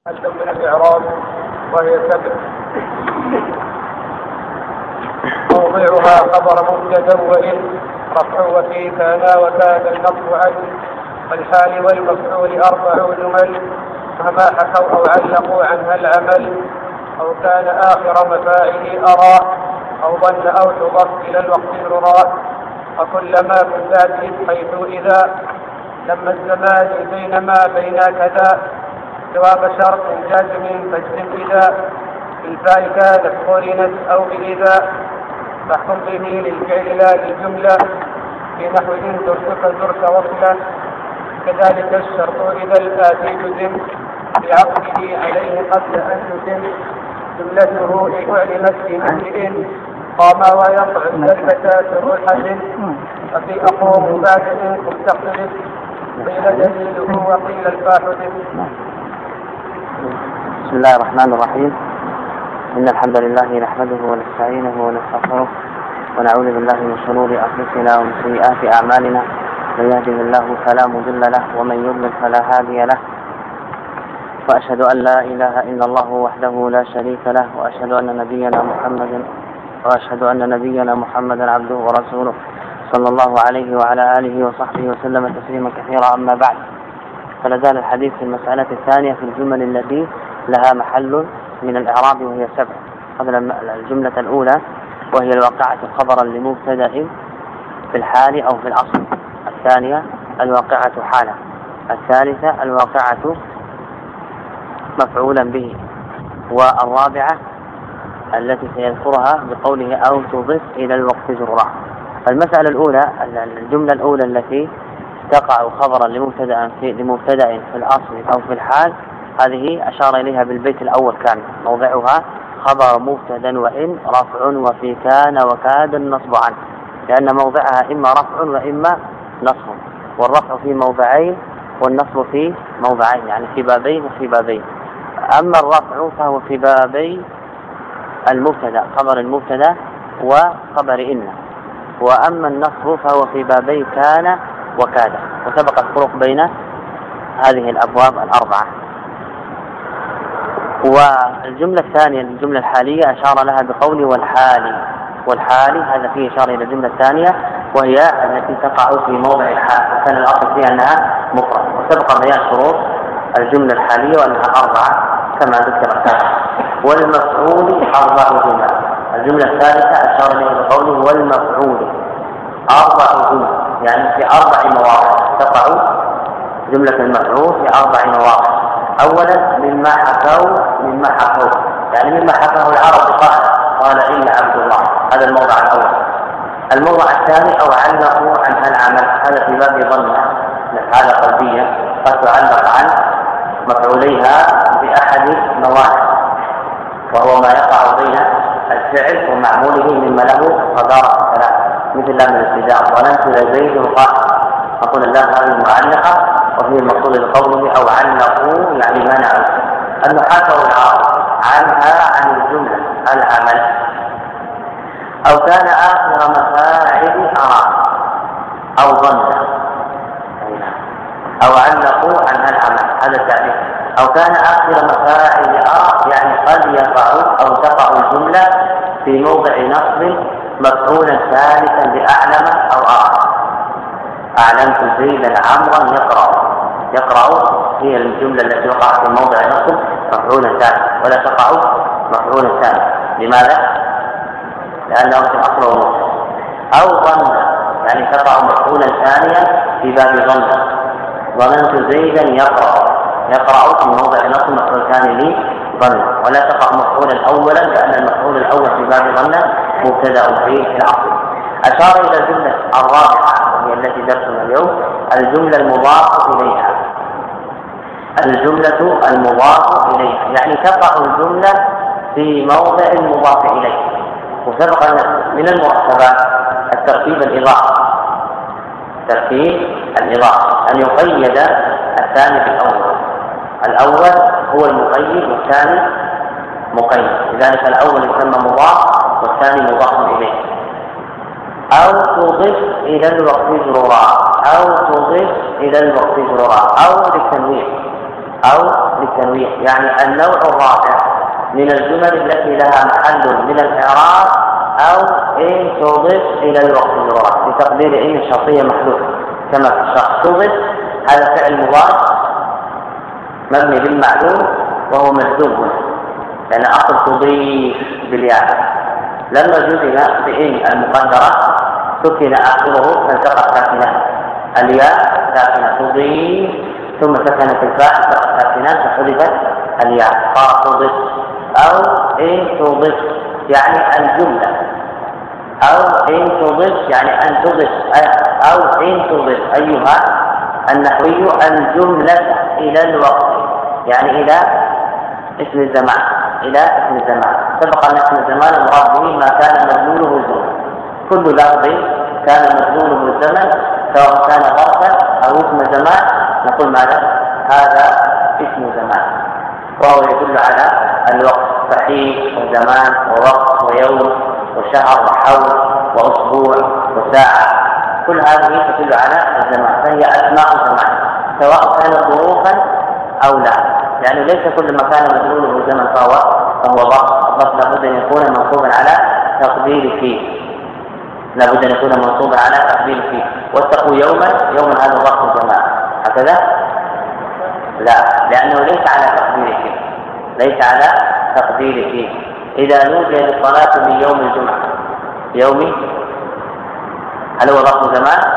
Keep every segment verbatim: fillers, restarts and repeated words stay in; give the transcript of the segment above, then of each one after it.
حتى من الإعراب وهي سبع. موضعها خبر مبتدأ وإن رفع وفي كان وكاد النصب عن والحال والمفعول أربع جمل فما حكوا أو علقوا عنها العمل أو كان آخر مفاعل أرى أو ظن أو تضف إلى الوقت الرراء وكلما في الذات حيث إذا لما الزمان بينما بين كذا جواب شرط جازم فاجزم إذا بالفاء كانت قرنت أو بإذا فاحكم به للفعل لا للجملة في نحو إن ترسك زرك وصلا كذلك الشرط إذا الآتي جزم بعقده عليه قبل أن يتم جملته إن أعلمت في مجلئ قام ويطع الفتاة روحة وفي أقوم بعد إنكم تختلف قيل دليله وقيل الفاحدث. بسم الله الرحمن الرحيم. إن الحمد لله نحمده ونستعينه ونستغفره ونعوذ بالله من شرور أنفسنا ومن سيئات أعمالنا من يهده الله فلا مضل له ومن يضلل فلا هادي له وأشهد أن لا إله إلا الله وحده لا شريك له وأشهد أن نبينا محمدا وأشهد أن نبينا محمدا عبده ورسوله صلى الله عليه وعلى آله وصحبه وسلم تسليما كثيرا. أما بعد، فلازال الحديث في المسألة الثانية في الجمل التي لها محل من الإعراب وهي سبع. قبل الجملة الأولى وهي الواقعة خبرا لمبتدأ في الحال أو في الأصل، الثانية الواقعة حالة، الثالثة الواقعة مفعولا به، والرابعة التي سيذكرها بقوله أو تضف إلى الوقت جرا. المسألة الأولى الجملة الأولى التي تقع خبرا لمبتدأ في لمبتدأ في الأصل أو في الحال، هذه أشار إليها بالبيت الأول كان موضعها خبر مبتدأ وإن رفع وفي كان وكاد النصب عنه، لأن موضعها إما رفع وإما نصب، والرفع في موضعين والنصب في موضعين، يعني في بابين وفي بابين. أما الرفع فهو في بابي المبتدأ خبر المبتدأ وخبر إن، وأما النصب فهو في بابي كان وكاد، وسبق الفرق بين هذه الأبواب الأربعة. والجملة الثانية الجملة الحالية أشار لها بقول والحالي، والحالي هذا فيه إشارة إلى الجملة الثانية وهي التي تقع في موضع الحال، وكان الأصل فيها أنها مفرد، وسبق بيان شروط الجملة الحالية وأنها أربعة كما ذكر سابقا. والمفعول أربع جمل. الجملة الثالثة أشار إليها بقوله والمفعول أربع جمل، يعني في أربع مواضع تقع جملة المفعول في أربع مواضع. أولا مما حكوا مما حكوا يعني مما حكاه العرب قال قال إلا عبد الله، هذا الموضع الأول. الموضع الثاني أو علقوا عن العمل، هذا في باب ظن هذا قلبية قد تعلق عن مفعوليها بأحد موانع، وهو ما يقع بين الفعل ومعموله مما له صدارة ثلاث، مثل لام الابتداء ولن زيد قائم، نقول الله هذه المعلقة وهي المقصود بقوله أو علقوا يعني منعوا أنه حكوا العرب عنها عن الجملة العمل. أو كان آخر مفاعل أرى أو ظن أو علقوا عنها العمل، هذا التعبير. أو كان آخر مفاعل أرى يعني قد يقع أو تقع الجملة في موضع نصب مفعولا ثالثا لأعلم أو أرى. أعلمت زيدا عمرا يقرأ، يقرأ هي الجملة التي وقعت في موضع نصب مفعولا ثالث، ولا تقع مفعولا ثالث. لماذا؟ لأنه في أصل وموضع. أو ظن يعني تقع مفعولا ثانيا في باب ظن، ظننت زيدا يقرأ، يقرأ في موضع نصب مفعول ثاني لظن، ولا تقع مفعولا أولا لأن المفعول الأول في باب ظن مبتدأ فيه في الأصل. أشار إلى الجملة الرابعة وهي التي درسنا اليوم، الجملة المضاف إليها. الجملة المضاف إليها يعني تقع الجملة في موضع المضاف إليه. وسبق من المرتبات الترتيب الإضافي، ترتيب الإضافي أن يقيد الثاني بالأول. الأول هو المقيد والثاني مقيد، لذلك الأول يسمى مضاف والثاني مضاف إليه. أو تضيف إلى الوقت جرورا، أو تضيف إلى الوقت جرورا، أو للتنوين، أو للتنويع، يعني النوع الرابع من الجمل التي لها محل من الإعراب أو إن تضيف إلى الوقت الجرى بتقدير إن الشرطية محذوفة كما في الشرط. تضيف هذا فعل مضارع مبني بالمعلوم وهو مجزوم، لأن أصل تضيف بالياء، لما جزم بإن المقدرة سكن آخره فالتقى ساكنة الياء ساكنة تضيف، ثم سكنت الفاء التقى ساكنان فحذفت الياء صار تضيف. أو إن تضيف يعني الجملة، أو إن تضيف يعني أن تضيف، أو إن تضيف أيها النحوي الجملة إلى الوقت، يعني إلى اسم الزمان، إلى اسم الزمان. سبق أن اسم الزمان المراد به ما كان مدلوله الزمن، كل لفظ كان مدلوله الزمن سواء كان ظرفا أو اسم زمان نقول ماذا؟ هذا اسم زمان، وهو يدل على الوقت، صحيح وزمان ووقت ويوم وشهر وحول وأسبوع وساعة، كل هذه تدل على الزمان، فهي أسماء زمان سواء كانت ظروفا أو لا، يعني ليس كل ما كان مدلوله الزمن فهو فهو ظرف، الظرف لابد أن يكون منصوبا على تقدير فيه، لابد أن يكون منصوبا على تقدير فيه. واتقوا يوما، يوما هذا ظرف زمان هكذا؟ لا، لأنه ليس على تقدير فيه، ليس على تقدير فيه. إذا نودي للصلاة من يوم الجمعة، يومي هل هو ظرف زمان؟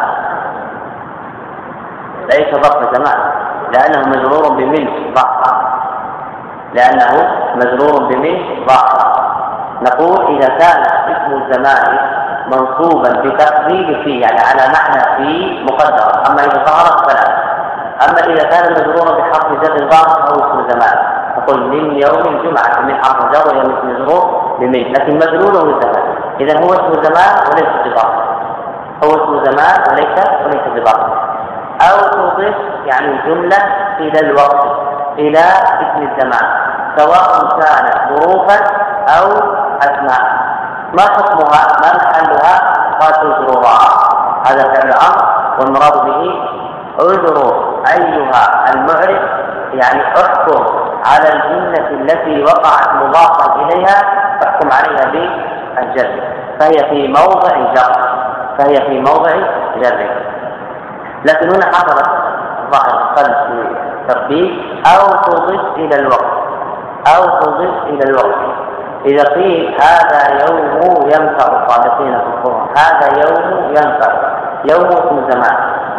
ليس ظرف زمان، لأنه مجرور بمن ظهر، لأنه مجرور بمن ظهر. نقول إذا كان اسم الزمان منصوبا بتقدير فيه يعني على معنى فيه مقدر، أما إذا ظهرت فلا. أما إذا كان مجرورا بحرف جر ظاهر أو اسم زمان نقول من يوم الجمعة، من حرف جر ويوم مجرور بمن، لكن مجروره الزمان، إذا هو اسم زمان وليس بظاهر، هو اسم زمان وليس وليس بظاهر. أو تضيف يعني الجملة إلى الوقت، إلى اسم الزمان، سواء كانت ظروفا أو أسماء. ما حكمها؟ ما محلها؟ وتجرها، هذا فعل أمر والمراد به اجروا أيها المعرف، يعني احكم على الجملة التي وقعت مضافا إليها، احكم عليها بالجر، فهي في موضع جر، فهي في موضع جر. لكن هنا حصلت ظاهر القلب في الترتيب أو تضيف إلى الوقت، أو تضيف إلى الوقت. إذا قيل هذا يوم ينفع الصادقين في القرآن، هذا يوم ينفع، يوم اسم زمان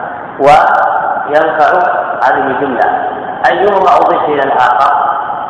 وينفع هذه جملة، أيهما أضيف إلى الآخر؟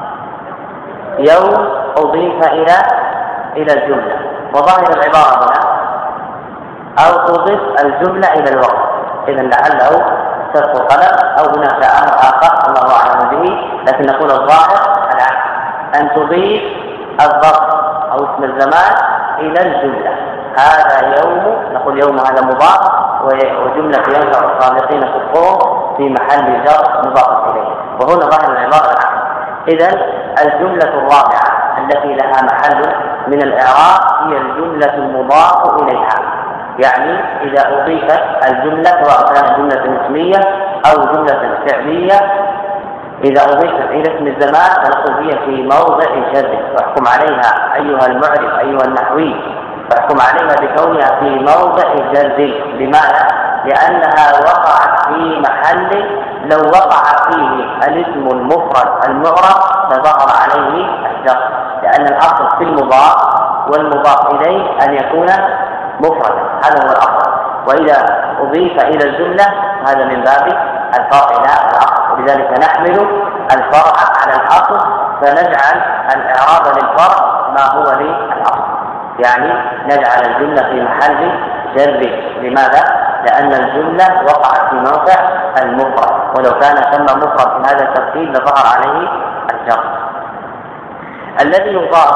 يوم أضيف إلى إلى الجملة، وظاهر العبارة هنا أو تضيف الجملة إلى الوقت، إذا لعله سبق قلم أو هناك أمر آخر الله أعلم به، لكن نقول الظاهر العكس، أن تضيف الظرف أو اسم الزمان إلى الجملة. هذا يوم، نقول يوم هذا مضاف وجملة ينفع الصادقين في القرآن في محل جر مضاف إليه، وهنا ظاهر العبارة العكس. إذن الجملة الرابعة التي لها محل من الإعراب هي الجملة المضاف إليها، يعني إذا أضيفت الجملة سواء كانت جملة اسمية أو جملة فعلية، إذا أضيفت إلى اسم الزمان فنقول هي في موضع جر، واحكم عليها أيها المعرف أيها النحوي، واحكم عليها بكونها في موضع جر. لماذا؟ لأنها وقعت في محل لو وقع فيه الاسم المفرد المعرب فظهر عليه الجر، لأن الأصل في المضاف والمضاف إليه أن يكون مفردا، هذا هو الأصل. وإذا أضيف إلى الجملة هذا من باب الفرع إلى الأصل، ولذلك نحمل الفرع على الأصل فنجعل الإعراب للفرع ما هو للأصل، يعني نجعل الجملة في محل جر. لماذا؟ لأن الجملة وقعت في موقع المفرد، ولو كان ثم مفرد في هذا الترتيب لظهر عليه الجر. الذي يضاف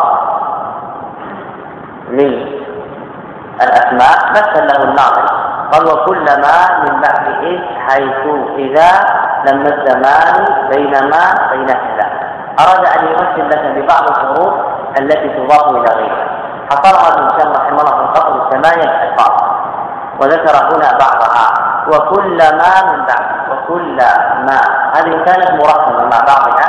من الأسماء مثل له الناظم، قال وكلما من بعد إذ حيث إذا لما الزمان بينما بين كذا. أراد أن يمثل لك ببعض الحروف التي تضاف إلى غيرها، حصرها ابن هشام رحمه الله في الفصل ثمانية ألفاظ وذكر هنا بعضها. وكلما من بعد، وكل ما هذه كانت مركبة مع بعضها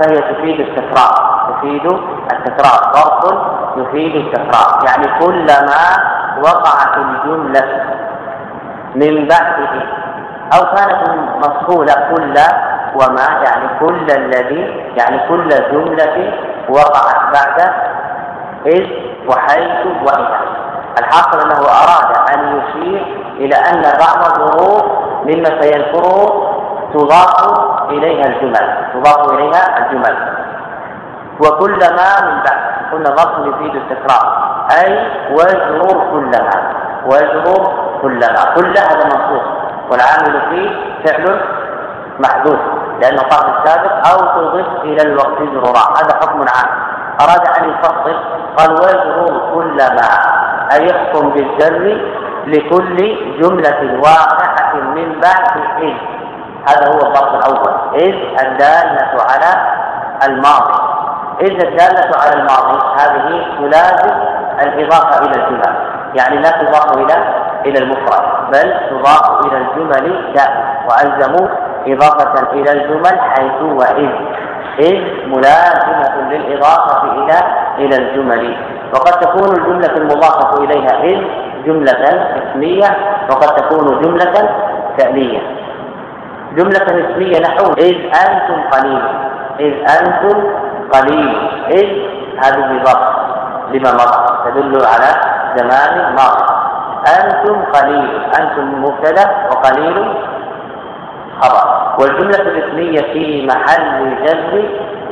فهي تفيد التكرار، تفيد التكرار، ظرف يفيد التكرار، يعني كلما وقعت الجملة من بعده أو كانت مفصولة كل وما، يعني كل الذي، يعني كل جملة وقعت بعد إذ وحيث وإذا. الحاصل أنه أراد أن يشير إلى أن بعض الظروف مما سيذكره تضاف إليها الجمل، تضاف إليها الجمل. وكلما من بعد، قلنا ظرف يفيد التكرار، أي واجرر كلما، واجرر كلما، كل هذا منصوص والعامل فيه فعل محذوف لأنه قام السابق، أو تضيف إلى الوقت جرورا، هذا حكم عام. أراد أن يفصل قال واجرر كلما، أي يحكم بالجر لكل جملة واقعة من بعد إذ. هذا هو الضرب الأول، إذ الدالة على الماضي. إذ الدالة على الماضي هذه تلازم الإضافة إلى الجمل، يعني لا تضاف إلى إلى المفرد بل تضاف إلى الجمل دائما، وألزموا إضافة إلى الجمل حيث وإذ، إذ ملازمة للإضافة إلى إلى الجمل. وقد تكون الجملة المضافة إليها إذ جملة اسمية، وقد تكون جملة فعلية. جملة اسمية نحو إذ أنتم قليل، إذ أنتم قليل، إذ هذه ظرف لما مضى تدل على زمان ماضي. أنتم قليل، أنتم مبتدأ وقليل خبر. والجملة الاسمية في محل جر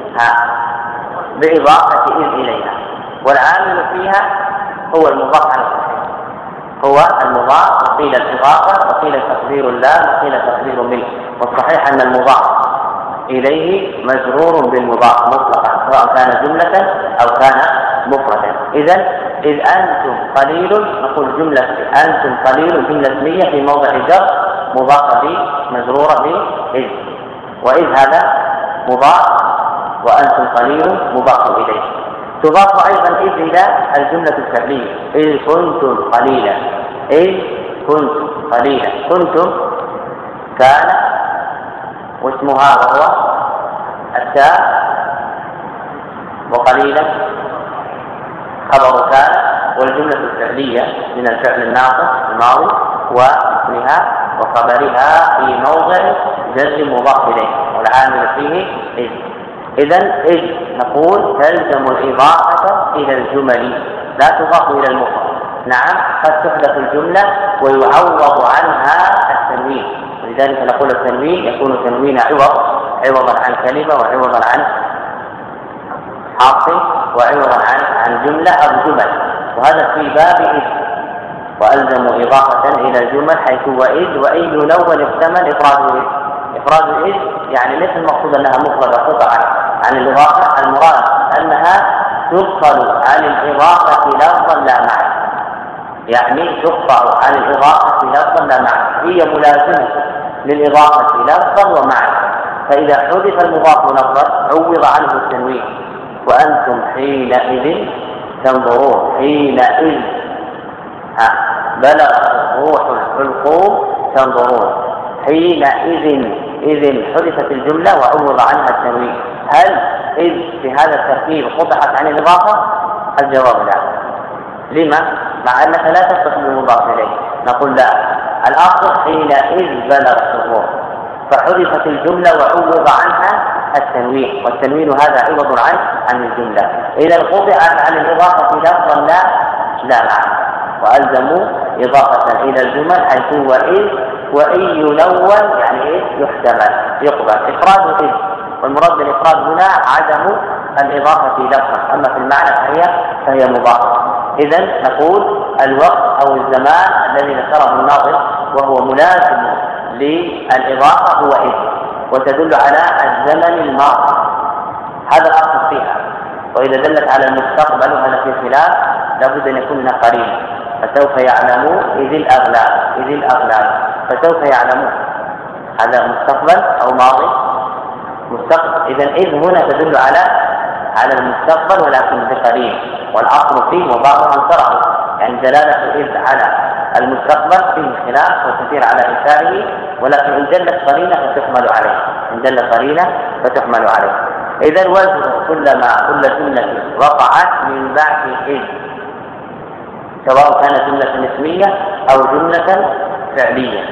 بإضافة إذ إليها، والعامل فيها هو المضاف على الصحيح، هو المضاف، وقيل الإضافة، وقيل تقدير اللام، وقيل تقدير منه. والصحيح أن المضاف إليه مجرور بالمضاف مطلقا سواء كان جملة أو كان مفردا. إذن إذ أنتم قليل، نقول جملة أنتم قليل جملة اسمية في موضع جر مضافة به مجرورة بإذ، وإذ هذا مضاف وأنتم قليل مضاف إليه. تضاف أيضا إذ إلى الجملة الفعلية، إذ كنتم قليلا، إذ كنتم قليلا، كنتم كان واسمها وهو التاء، وقليلا خبر كان، والجملة الفعلية من الفعل الناقص الماضي واسمها وخبرها في موضع جر مضاف إليه والعامل فيه إذ. إذن إذ نقول تلزم الإضافة إلى الجمل، لا تضاف إلى المفرد. نعم قد تحدث الجملة ويعوض عنها التنوين، ولذلك نقول التنوين يكون تنوين عوض، عوضا عن كلمة وعوضا عن حرف وعوضا عن عن جملة أو جمل، وهذا في باب إذ. وألزموا إضافة إلى الجمل حيث وإذ، وإن يلون احتمل إفراد إذ. إفراد إذ يعني ليس المقصود أنها مفردة قطعا عن الإضافة، المراد أنها تفصل عن الإضافة لفظا لا معنى، يعني تقطع عن الإضافة لفظا لا معنى، هي ملازمة للإضافة لفظا ومعنى. فإذا حذف المضاف لفظا عوض عنه التنوين، وأنتم حينئذ تنظرون، حينئذ بلغ الروح الحلقوم تنظرون، حينئذ إذن حذفت الجملة وعوض عنها التنوين. هل إذ في هذا الترتيب قطعت عن الإضافة؟ الجواب لا. لما؟ مع أنك لا تصف بالمضاف إليه. نقول لا، الأصل حينئذ بلغ الروح، فحذفت الجملة وعوض عنها التنوين، والتنوين هذا عوض عن عن الجملة. إذا قطعت عن الإضافة لفظا لا لا معنى، وألزموا إضافة إلى الجمل حيث وإذ، وإن يلون يعني إيه يحتمل يقبل إفراد إذ، والمراد بالإفراد هنا عدم الإضافة لفظا، أما في المعنى فهي فهي مضافة. إذن نقول الوقت أو الزمان الذي ذكره الناظم وهو ملازم للإضافة هو إذ، وتدل على الزمن الماضي، هذا الأصل فيها. وإذا دلت على المستقبل وهذا في خلاف لابد أن يكون قرينا، فسوف يعلموا إذ الأغلال، إذ الأغلال فسوف يعلمون، هذا مستقبل أو ماضي؟ مستقبل. إذن إذ هنا تدل على على المستقبل ولكن بقرين، والأصل فيه وبعضها انصرف، يعني دلالة إذ على المستقبل فيه خلاف وكثير على إنكاره، ولكن إن دلت قرينة فتحمل عليه، إن دلت قرينة فتحمل عليه. إذا الوزن كلما كل جملة وقعت من بعد إذ، سواء كانت جملة اسمية أو جملة فعلية.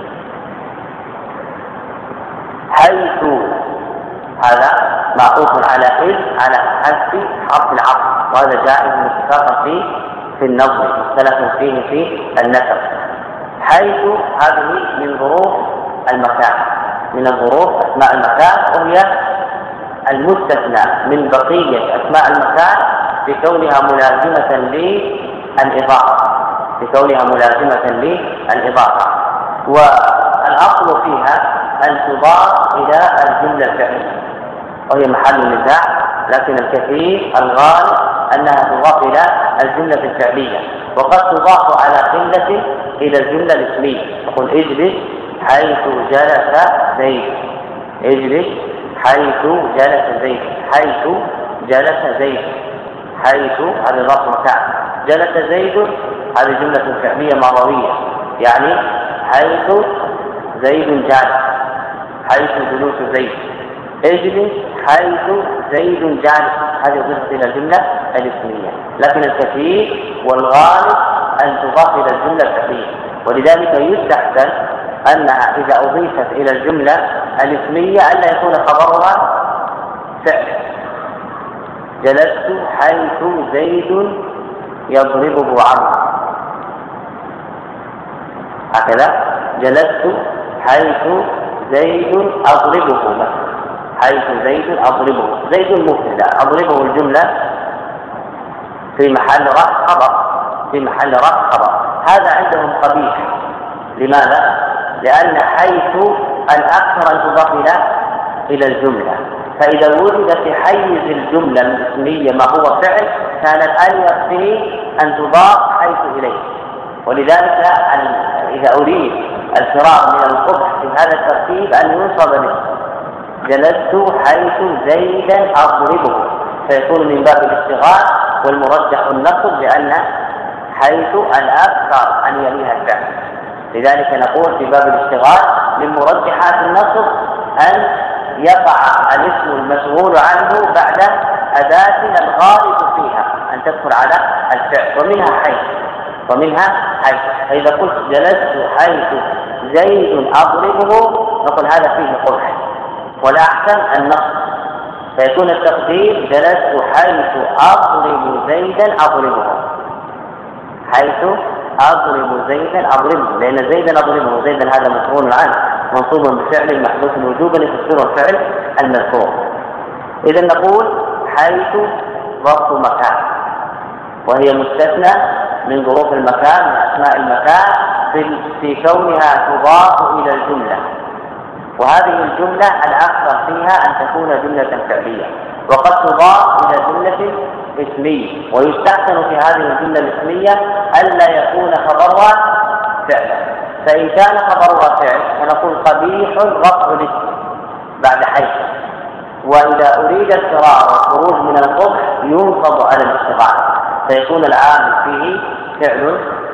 حيث هذا معطوف على إذ على حذف حرف العطف، وهذا جائز اتفاقا في في النظم، مختلف فيه في النسب. حيث هذه من ظروف المكان، من الظروف أسماء المكان، وهي المستثنى من بقية أسماء المكان بكونها ملازمة للإضافة، بكونها ملازمة للإضافة. والأصل فيها أن تضاف إلى الجملة الفعلية، وهي محل نزاع، لكن الكثير الغالب أنها تضاف إلى الجملة الفعلية، وقد تضاف على قلة إلى الجملة الاسمية. تقول اجلس حيث جلس زيد، اجلس حيث جلس زيد، حيث جلس زيد، حيث هذا ظرف مكان، جلس زيد هذه جملة فعلية ماضوية، يعني حيث زيد جالس، حيث جلوس زيد. اجلس حيث زيد جالس، هذه ضفت إلى الجملة الاسمية، لكن الكثير والغالب أن تضاف إلى الجملة الفعلية، ولذلك يستحسن أنها إذا أضيفت إلى الجملة الاسمية ألا يكون خبرها فعل. جلست حيث زيد يضربه عمرو، هكذا. جلست حيث زيد أضربه مثلا، حيث زيد أضربه، زيد مبتدأ، أضربه الجملة في محل رفع خبر، في محل رفع خبر. هذا عندهم قبيح. لماذا؟ لأن حيث الأكثر أن تضاف إلى إلى الجملة، فإذا وجد في حيز الجملة الاسمية ما هو فعل كان الأليق به أن تضاف حيث إليه. ولذلك إذا أريد الفرار من القبح في هذا الترتيب أن ينصب به جلست حيث زيدا أضربه، فيكون من باب الاشتغال، والمرجح النصب لأن حيث الأكثر أن يليها الفعل. لذلك نقول في باب الاشتغال من مرجحات النصب أن يقع الاسم المشغول عنه بعد أداة الغالب فيها أن تدخل على الفعل، ومنها حيث، ومنها حيث. فإذا قلت جلست حيث زيد أضربه نقول هذا فيه قبح، ولا أحسن النصب، فيكون التقدير جلست حيث أضرب زيدا أضربه، حيث أضرب زيدا أضربه، لأن زيدا أضربه، زيدا هذا مفعول عنه منصوب بفعل محذوف وجوبا يفسره الفعل المذكور. إذا نقول حيث ظرف مكان، وهي مستثنى من ظروف المكان، من أسماء المكان، في كونها تضاف إلى الجملة، وهذه الجملة الأكثر فيها أن تكون جملة فعلية، وقد تضاف إلى جملة اسمية، ويستحسن في هذه الجملة الاسمية ألا يكون خبرها فعلا. فإن كان خبرها فعل فنقول قبيح رفع الاسم بعد حيث، وإذا أريد الفرار والخروج من القبح ينصب على الاشتغال، فيكون العامل فيه فعل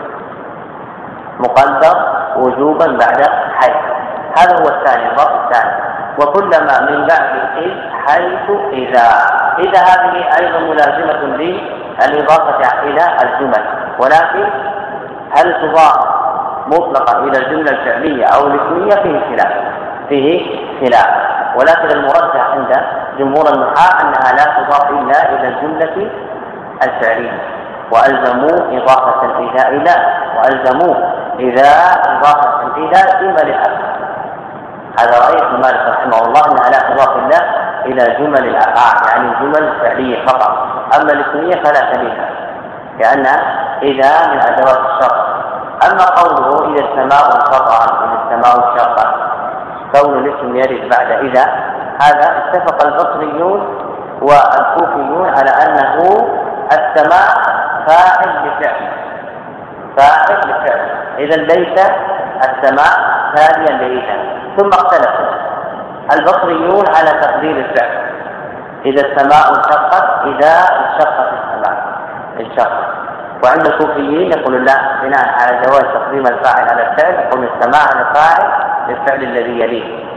مقدر وجوبا بعد حيث. هذا هو الثاني، الضرب الثاني. وكلما من بعد إذ حيث إذا، إذا هذه أيضا ملازمة للإضافة إلى الجمل، ولكن هل تضاف مطلقا إلى الجملة الفعلية أو الاسمية فيه خلاف، فيه خلاف، ولكن المرجح عند جمهور النحاة أنها لا تضاف إلا إلى الجملة الفعلية، وألزموا إضافة إذا إلى، وألزموا إذا إضافة إلى جمل الأفعال. هذا رأي ابن مالك رحمه الله أنها لا تضاف إلا إلى جمل الأفعال، يعني الجمل الفعلية فقط، أما الاسمية فلا تليها، لأن إذا من أدوات الشرط. أما قوله إذا السماء انفطرت، إذا السماء انشقت، كون الاسم يرد بعد إذا، هذا اتفق البصريون والكوفيون على أنه السماء فاعل لفعل، فاعل لفعل، إذا ليس السماء تاليا لإذا. ثم اختلفوا البصريون على تقدير الفعل، إذا السماء انشقت، إذا انشقت السماء انشقت. وعند الكوفيين يقولون لا، بناء على جواز تقديم الفاعل على الفعل، يقول السماء على الفاعل للفعل الذي يليه.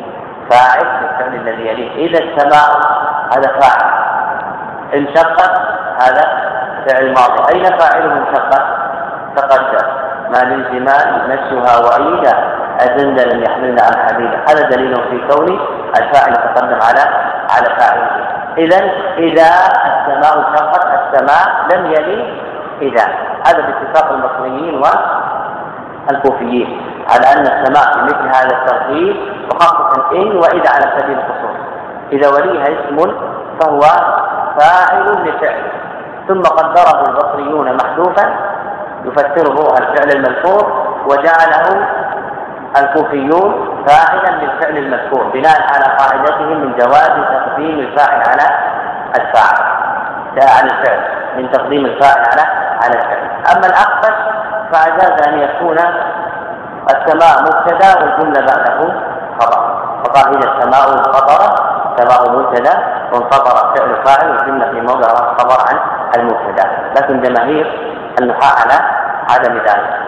فاعل للفعل الذي يليه. إذا السماء هذا فاعل، انشقت هذا فعل ماضي. أين فاعله انشقت؟ تقدم ما للجمال نشها وأيدا أزند لم يحملنا عن حبيبه. هذا دليل في كون الفاعل تقدم على على فاعله. إذن إذا السماء انشقت، السماء لم يلي إذا. هذا باتفاق المصريين والكوفيين على أن السماء في مثل هذا الترتيب، وخاصة إن وإذا على سبيل الخصوص. إذا وليها اسم فهو فاعل لفعل، ثم قدره البصريون محذوفا يفسره الفعل المذكور، وجعله الكوفيون فاعلا للفعل المذكور بناء على قاعدتهم من جواز تقديم الفاعل على الفاعل على الفعل، من تقديم الفاعل على على الفعل. أما الأخفش فأجاز أن يكون السماء مبتدا والجملة بعده خبر، فقال إذا السماء انفطرت، السماء مبتدا وانفطر فعل فاعل والجملة في موضع خبر عن المبتدا. لكن جماهير النحاة على عدم ذلك.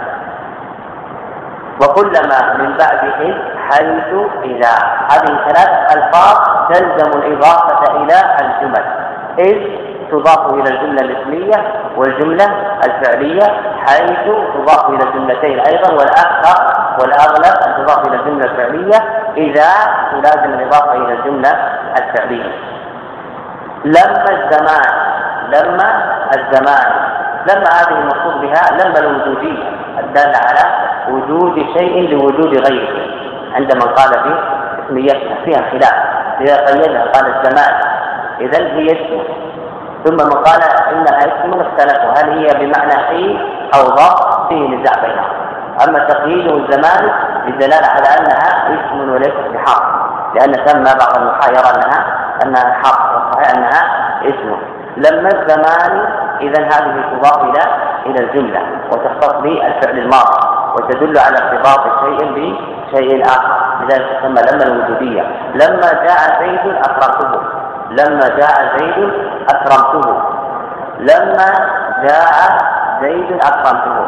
وكلما من بعده حيث إذا، هذه ثلاث ألفاظ تلزم الإضافة إلى الجمل، إذ تضاف إلى الجملة الاسمية والجملة الفعلية، حيث تضاف إلى الجملتين أيضا، والأكثر والأغلب أن تضاف إلى الجملة الفعلية، إذا تلازم الإضافة إلى الجملة الفعلية. لما الزمان، لما الزمان، لما هذه المقصود بها لما الوجودية الدالة على وجود شيء لوجود غيره، عندما قال في اسميتها فيها خلاف، إذا قيدها قال الزمان إذن هي اسم، ثم من قال إنها اسم اختلفوا هل هي بمعنى حين أو ظرف، فيه نزاع بينهم. أما تقييده الزمان للدلالة على أنها اسم وليست بحرف، لأن ثم بعض النحاة يرى أنها أنها حرف، والصحيح أنها اسم. لما الزمان إذن هذه تضاف إلى إلى الجملة وتختص بالفعل الماضي، وتدل على ارتباط شيء بشيء آخر، لذلك تسمى لما الوجودية. لما جاء زيد أكرمته، لما جاء زيد أكرمته، لما جاء زيد أكرمته.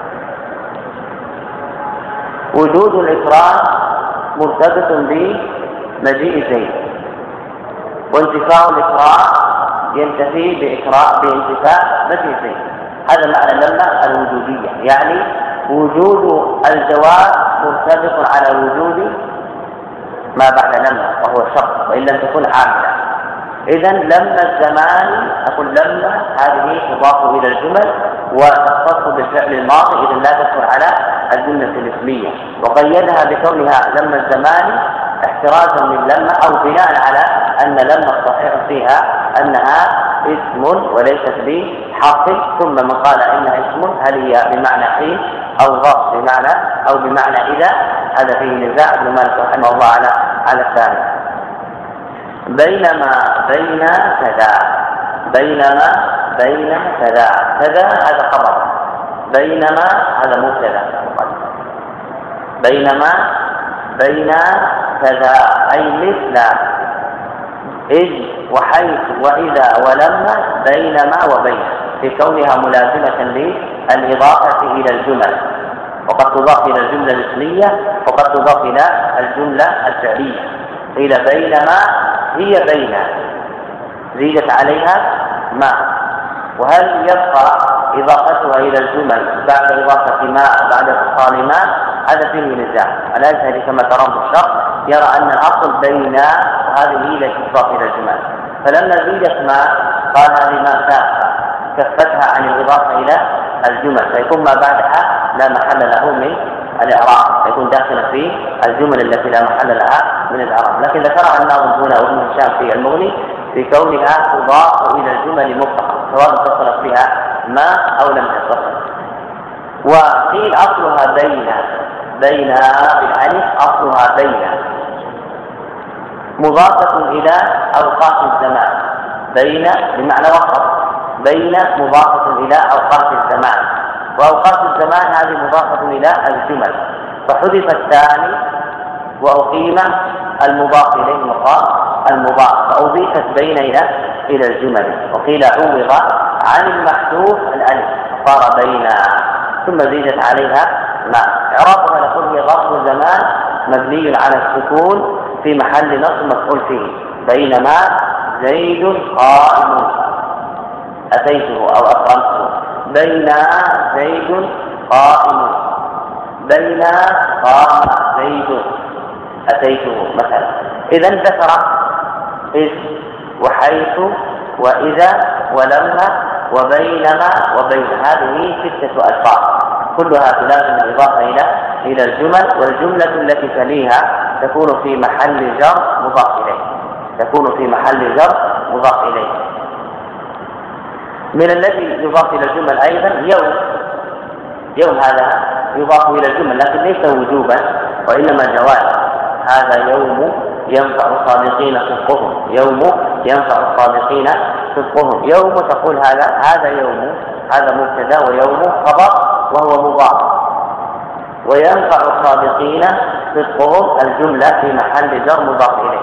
وجود الإكرام مرتبط بمجيء زيد، وانتفاء الإكرام ينتفي بإكرام بانتفاء مجيء زيد. هذا معنى لما الوجودية، يعني وجود الجواب مرتبط على وجود ما بعد لما، وهو شرط وإن لم تكن عاملة. إذن لما الزمان، أقول لما هذه تضاف إلى الجمل وتختص بالفعل الماضي، إذن لا تدخل على الجملة الاسمية، وقيدها بكونها لما الزمان احترازا من لما، أو بناء على أن لما الصحيح فيها أنها اسم وليست بحرف. ثم من قال إنها اسم هل هي بمعنى حين أو ظرف بمعنى أو بمعنى إذا، هذا فيه نزاع ابن مالك رحمه الله على على الثاني. بينما بين كذا، بينما بين كذا، كذا هذا خبر، بينما هذا مبتدا، بينما بين كذا أي مثل إذ وحيث وإذا ولما، بينما وبين، في كونها ملازمة للإضافة إلى الجمل، وقد تضاف إلى الجملة الاسمية وقد تضاف إلى الجملة الفعلية. قيل بينما هي بين زيدت عليها ما، وهل يبقى إضافتها إلى الجمل بعد إضافة ما بعد اتصال ما؟ هذا فيه نزاع. الأزهري كما ترون في الشرح يرى أن الأصل بين، وهذه هي التي تضاف إلى الجمل، فلما زيدت ما قال هذه ما كافة كفتها عن الإضافة إلى الجمل، فيكون ما بعدها لا محل له من الإعراب، يكون داخلا في الجمل التي لا محل لها من الإعراب. لكن ذكرها الناظم هنا وابن هشام في المغني في كونها تضاف إلى الجمل مطلقا، سواء اتصلت بها ما أو لم تتصل. وقيل أصلها بين، بين بالألف أصلها بين، مضافة إلى أوقات الزمان، بين بمعنى وقت، بين مضافة إلى أوقات الزمان، وأوقات الزمان هذه مضافة إلى الجمل، فحذف الثاني وأقيم المضاف إليه مقام المضاف، فأضيفت بين إلى إلى الجمل. وقيل عوض عن المحذوف الألف صار بين، ثم زيدت عليها ما. إعرابها نقول هي ظرف زمان مبني على السكون في محل نصب مفعول فيه. بينما زيد قائم أتيته أو أكرمته. بين زيد قائم. بين قام زيد أتيته مثلا. إذا ذكر إذ وحيث وإذا ولما وبينما وبين. هذه ستة ألفاظ كلها تلازم الإضافة إلى إلى الجمل، والجملة التي تليها تكون في محل جر مضاف إليه. تكون في محل جر مضاف إليه. من الذي يضاف إلى الجمل أيضا يوم. يوم هذا يضاف إلى الجمل لكن ليس وجوبا وإنما جوازا. هذا يوم ينفع الصادقين صدقهم. يوم ينفع الصادقين صدقهم. يوم تقول هذا هذا يوم، هذا مبتدا ويوم خبر وهو مضاف. وينفع الصادقين صدقهم الجملة في محل جر مضاف إليه.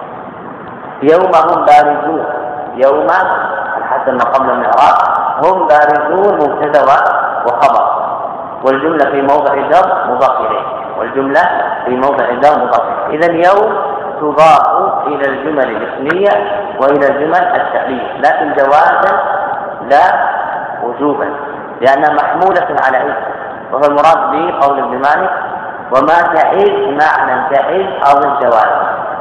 يوم هم بارزون. يوم حتى ما قبل الإعراب هم بارزون مبتدا وخبر، والجملة في موضع جر مضاف إليه. والجملة في موضع جر مضاف إليه. إذن يوم تضاف إلى الجمل الاسمية وإلى الجمل الفعلية، لكن جوازا لا وجوبا، لأنها محمولة على إذ. وهو المراد به قول ابن مالك: وما تعيد معنى تعيد أو الجواز.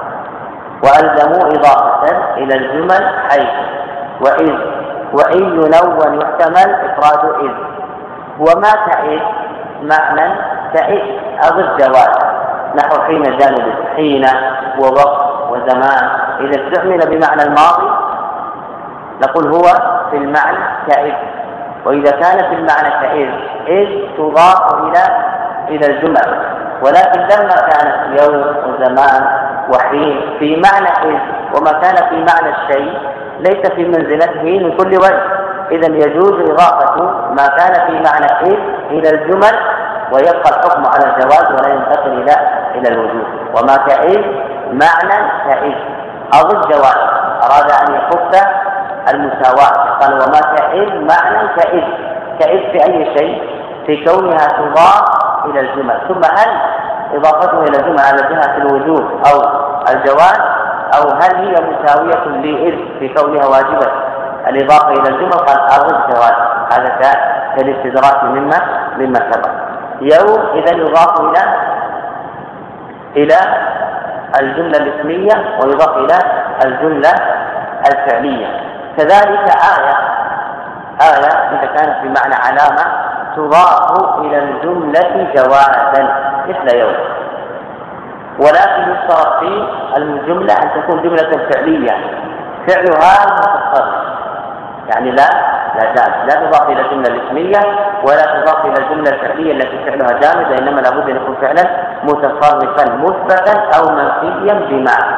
وألزموا إضافة إلى الجمل حيث وإذ وإن ينون يحتمل إفراد إذ. وما تعيد معنى تعيد أو الجواز، نحو حين جانب حين ووقت وزمان. إذا استعمل بمعنى الماضي نقول هو في المعنى كإذ، وإذا كان في المعنى كإذ إذ تضاف إلى إلى الجمل. ولكن لما كانت يوم وزمان وحين في معنى إذ وما كان في معنى الشيء ليس في منزلته من كل وجه، إذا يجوز إضافة ما كان في معنى إذ إلى الجمل ويبقى الحكم على الجواز ولا ينتقل إلى إلى الوجود. وما كإذ معنى كإذ أو الجواز، أراد أن يخف المساواة قال وما كإذ معنى كإذ. كإذ في أي شيء؟ في كونها تضاف إلى الجمل. ثم هل إضافته إلى الجمل على جهة الوجود أو الجواز، أو هل هي مساوية لإذ في كونها واجبة الإضافة إلى الجمل؟ قال أو الجواز. هذا كالاستدراك مما مما سبق. يوم إذا يضاف إلى إلى الجملة الاسمية ويضاف إلى الجملة الفعلية. كذلك آية آية إذا كانت بمعنى علامة تضاف إلى الجملة جوازا مثل يوم. ولكن يشترط في الجملة أن تكون جملة فعلية فعلها متصرف، يعني لا لا جامد، لا تضاف إلى الجملة الاسمية ولا تضاف إلى الجملة الفعلية التي فعلها جامد، إنما لابد أن يكون فعلا متصرفا مثبتا أو منفيا بمعنى.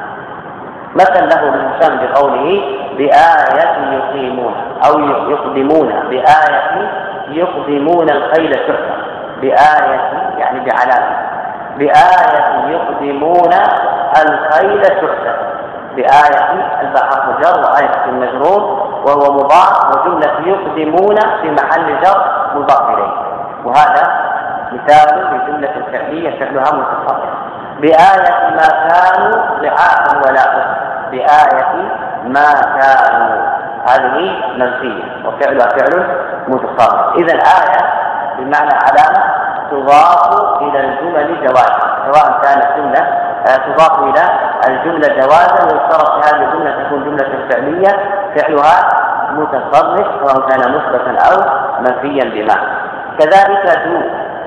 مثل له ابن هشام بقوله بآية يقيمون أو يقدمون، بآية يقدمون الخيل شرطا، بآية يعني بعلامة، بآية يقدمون الخيل شرطا. بآية الباء حرف جر وآية المجرور وهو مضاف، وجملة يقدمون في محل جر مضاف إليه. وهذا مثال لجملة فعلية فعلها متصرف. بآية ما كانوا رعاء ولا أسر، بآية ما كانوا هذه منفية وفعلها فعل متصرف. إذا الآية بمعنى علامة تضاف إلى الجمل جوازا، سواء كانت جملة تضاف إلى الجملة جوازا، ويشترط في هذه الجملة تكون جملة فعلية فعلها متصرف سواء كان مثبتا أو منفيا بمعنى. كذلك ذو،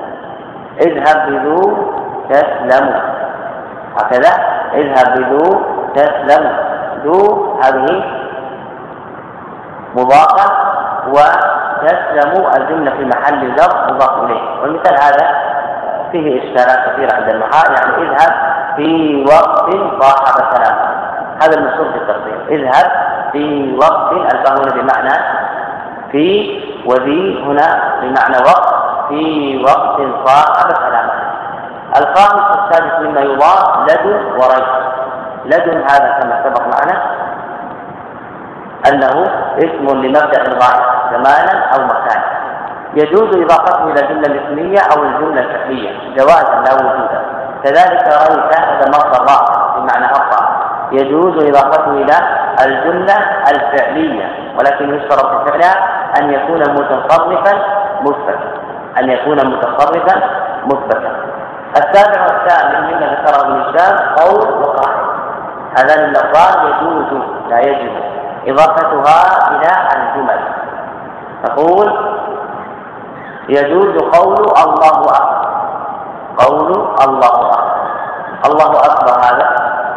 اذهب بذو تسلم، هكذا اذهب بذو تسلم. ذو هذه مضافة وتسلم الجملة في محل جر مضاف إليه. والمثال هذا فيه إشكالات كثيرة عند النحاة، يعني اذهب في وقت صاحب سلام، هذا المشهور في التفسير. اذهب في وقت، الفاء هنا بمعنى في، وذي هنا بمعنى وقت، في وقت صاحب سلام. الخامس والسادس مما يضاف لدن وريب. لدن هذا كما سبق معنا أنه اسم لمبدأ غائب زمانا أو مكانا، يجوز إضافته إلى الجملة الاسمية أو الجملة الفعلية جوازا لا وجودا. كذلك رأيت هذا مصدر رأى بمعنى أرضى، يجوز إضافته إلى الجملة الفعلية، ولكن يشترط في فعلها أن يكون متصرفا مثبتا، أن يكون متصرفا مثبتا. السابع والثامن مما ذكره ابن هشام قول وقاعدة، هذان اللفظان يجوز لا يجب إضافتها إلى الجمل. تقول يجوز قول الله أكبر، قول الله أكبر، الله أكبر هذا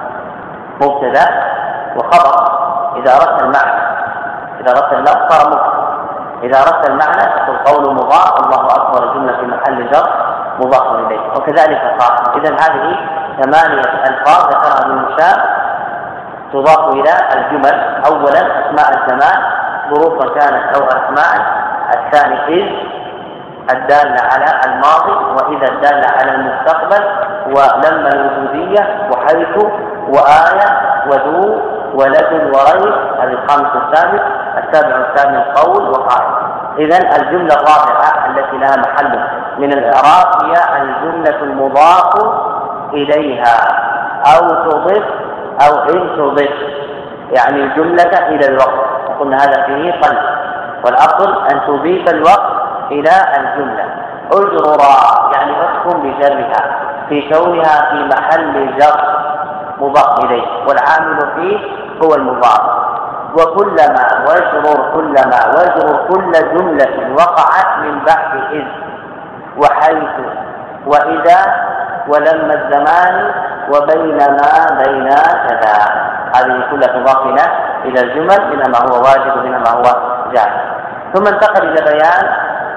مبتدأ وخبر إذا أردت المعنى، إذا أردت اللفظ صار مبتدأ، إذا أردت المعنى تقول قول مضاف، الله أكبر جملة في محل جر مضاف إليه، وكذلك قال. إذن هذه ثمانية ألفاظ ذكرها ابن هشام تضاف إلى الجمل. أولا أسماء الزمان ظروفا كانت أو أسماء، الثاني إذ الدالة على الماضي، وإذا الدالة على المستقبل، ولما الوجودية، وحيث، وآية، وذو، ولد، وريب. هذه الخامس والسادس. السابع والثامن قول وقاعدة. إذن الجملة الرابعة التي لها محل من الإعراب هي الجملة المضاف إليها أو تضيف أو إن تضيف، يعني الجملة إلى الوقت، وقلنا هذا فيه قلب، والأصل أن تضيف الوقت إلى الجملة. أجررا يعني حكم بجرها في كونها في محل جر مضاف إليه، والعامل فيه هو المضاف. وكلما واجرر كلما واجرر كل جملة وقعت من بعد إذ وحيث وإذا ولما الزمان وبينما بين كذا، هذه كلها تضاف إلى الجمل إنما هو واجب وإنما هو جائز. ثم انتقل إلى بيان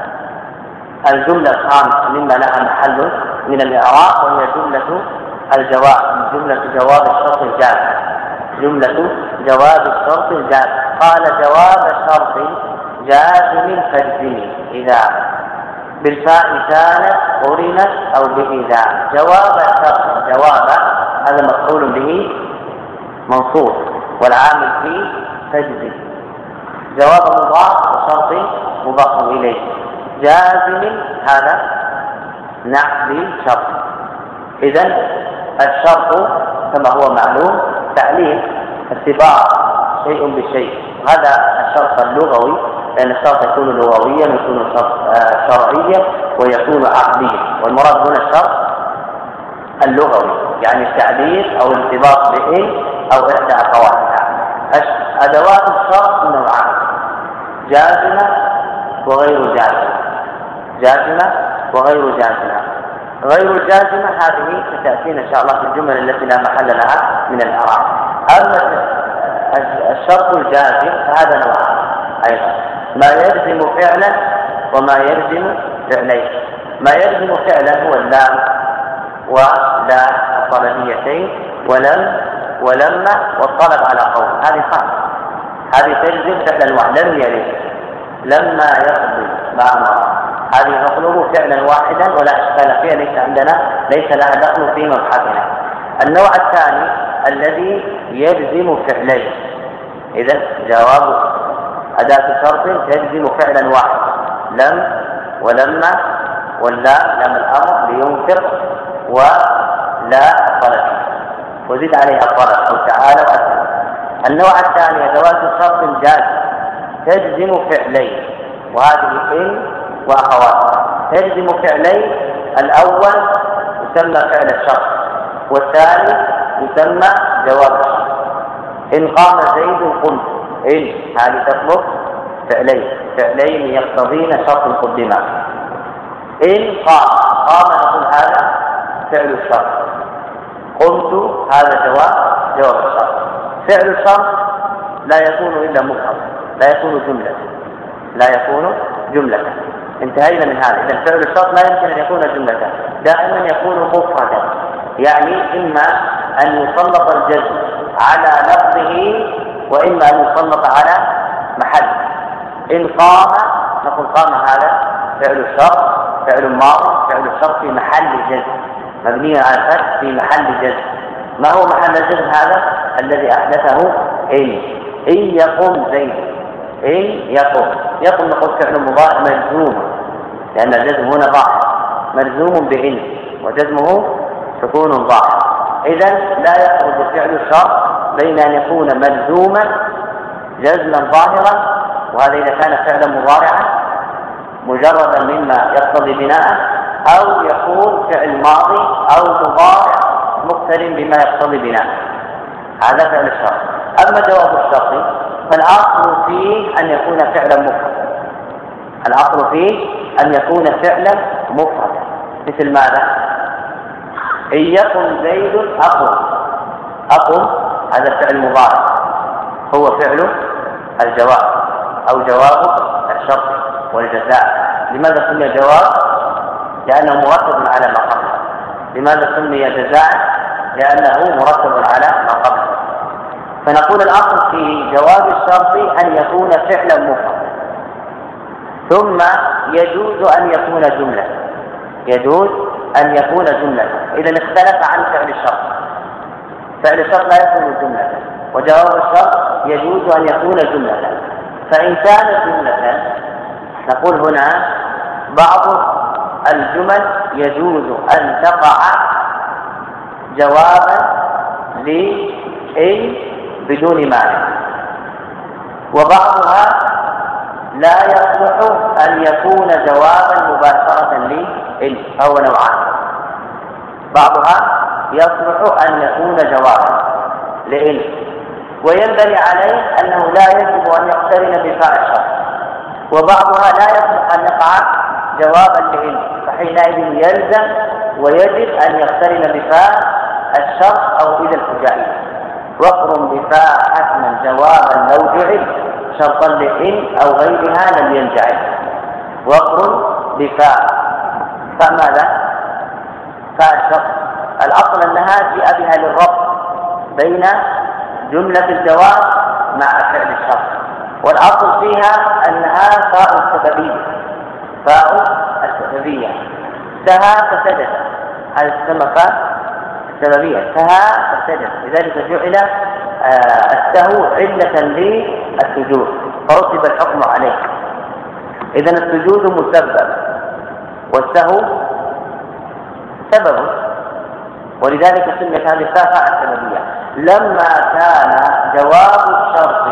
الجملة الخامسة مما لها محل من الإعراب، وهي جملة الجواب، جملة جواب الشرط الجازم، جملة جواب الشرط الجازم. قال جواب الشرط جازم فاجزم إذا بالفاء كانت قرنت أو بإذا. جواب الشرط، جواب هذا مفعول به منصوب والعامل فيه فاجزم، جواب مضاف وشرط مضاف إليه. جازم هذا نعت بالشرط. إذن الشرط كما هو معلوم تعليل ارتباط شيء بشيء، هذا الشرط اللغوي، لأن الشرط يكون لغويا ويكون شرعيا ويكون عقديا، والمراد هنا الشرط اللغوي يعني التعليل أو الارتباط بإن أو إحدى أخواتها. أدوات الشرط نوعان: جازمة وغير جازمة، جازمة وغير جازمة. غير الجازمة هذه ستأتينا إن شاء الله في الجمل التي لا محل لها من الإعراب. أما الشرط الجازم فهذا نوعان أيضا: ما يلزم فعلا وما يلزم فعلين. ما يلزم فعلا هو اللام ولا الطلبيتين ولم ولما والطلب على قول، هذه خاصة، هذه تلزم فعلا واحدا. لم يلد لما يقضي ما أمر، هذه نطلب فعلا واحدا ولا إشكال فيها، ليس عندنا ليس لها دخل في مبحثنا. النوع الثاني الذي يلزم فعلين، إذا جواب أداة شرط تلزم فعلا واحد: لم ولما ولا لم الأمر لينفق ولا الطلب، وزد عليها الطلب أو تعالى وأسلم. النوع الثاني أدوات شرط جازم تجزم فعلين، وهذه إن وأخواتها تجزم فعلين. الأول يسمى فعل الشرط، والثاني يسمى جواب الشرط. إن قام زيد قمت، إن هذه تطلب فعلين، فعلين يقتضين شرط قدما. إن قام قام نقول هذا فعل الشرط، قمت هذا جواب جواب الشرط. فعل الشرط لا يكون إلا مفرد، لا يكون جملة، لا يكون جملة. انتهينا من هذا. إذا فعل الشرط لا يمكن أن يكون جملة، دائما يكون مفردا، يعني إما أن يسلط الجزم على لفظه وإما أن يسلط على محل. إن قام نقول قام هذا فعل الشرط، فعل ماضي، فعل الشرط في محل جزم مبني على الفتح في محل جزم. ما هو محل الجزم؟ هذا الذي أحدثه إن. إن يقوم زيد، إن يقوم يقوم نقول فعل مضارع مجزوم، لأن الجزم هنا ظاهر مجزوم بإن، وجزمه سكون ظاهر. إذن لا يخرج فعل الشرط بين أن يكون ملزوما جزما ظاهرا، وهذا إذا كان فعلا مضارعا مجردا مما يقتضي بناءه، أو يكون فعل ماضي أو مضارع مقترن بما يقتضي بناءه، هذا فعل الشرط. أما جواب الشرط فالأصل فيه أن يكون فعلا مفردا، الأصل فيه أن يكون فعلا مفردا. مثل ماذا؟ إن يقم زيد أقم، أقم هذا الفعل مضارع هو فعل الجواب أو جواب الشرط والجزاء. لماذا سمي جواب؟ لأنه مرتب على ما قبله. لماذا سمي جزاء؟ لأنه مرتب على ما قبله. فنقول الأصل في جواب الشرط أن يكون فعلا مفردا، ثم يجوز أن يكون جملة، يجوز أن يكون جملة. إذا اختلف عن فعل الشرط، فعل الشرط لا يكون جملة، وجواب الشرط يجوز أن يكون جملة. فإن كان جملة نقول هنا بعض الجمل يجوز أن تقع جوابا لإن بدون مانع، وبعضها لا يصلح أن يكون جوابا مباشرة لإن، فهو نوعان. بعضها يصلح أن يكون جوابا لإن، وينبني عليه أنه لا يجب أن يقترن بفاء الشرط، وبعضها لا يصلح أن يقع جوابا لإن، فحينئذ يلزم ويجب أن يقترن بفاء الشرط أو إذا الفجائية. وقر بفاء حتما جوابا لو جعل شرطا لإن أو غيرها لم ينجعل. وقر بفاء، فماذا؟ فاء الشرط الأصل أنها جاء بها للربط بين جملة الجواب مع فعل الشرط، والأصل فيها أنها فاء السببية، فاء السببية. سها فسدت، هذا تسمى فاء السببية، سها فسدت، لذلك جعل السهو علة للسجود فرتب الحكم عليه. إذن السجود مسبب والسهو سبب، ولذلك سميت هذه الفاء السببية. لما كان جواب الشرط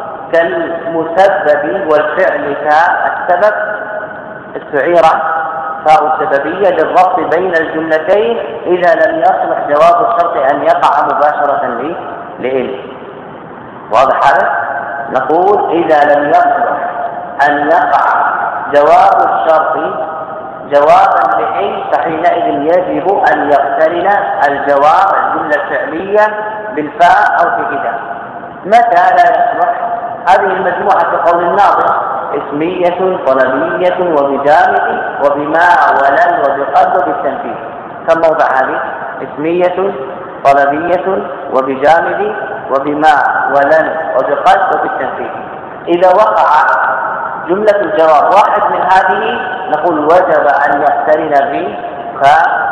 كالمسبب والفعل كالسبب استعير فاء السببية للربط بين الجملتين إذا لم يصلح جواب الشرط أن يقع مباشرة لإن. واضح هذا؟ نقول إذا لم يصلح أن يقع جواب الشرط جوابا لإن فحينئذ يجب أن يقترن الجواب الجملة الفعلية بالفاء أو في كذا. متى لا يصلح؟ هذه المجموعة في قول الناظم اسمية طلبية وبجامد وبما ولن وبقد وبالتنفيذ. كم موضع هذه؟ اسمية طلبية وبجامد وبما ولن وبقد وبالتنفيذ. إذا وقع جملة الجواب واحد من هذه نقول وجب أن يقترن بفاء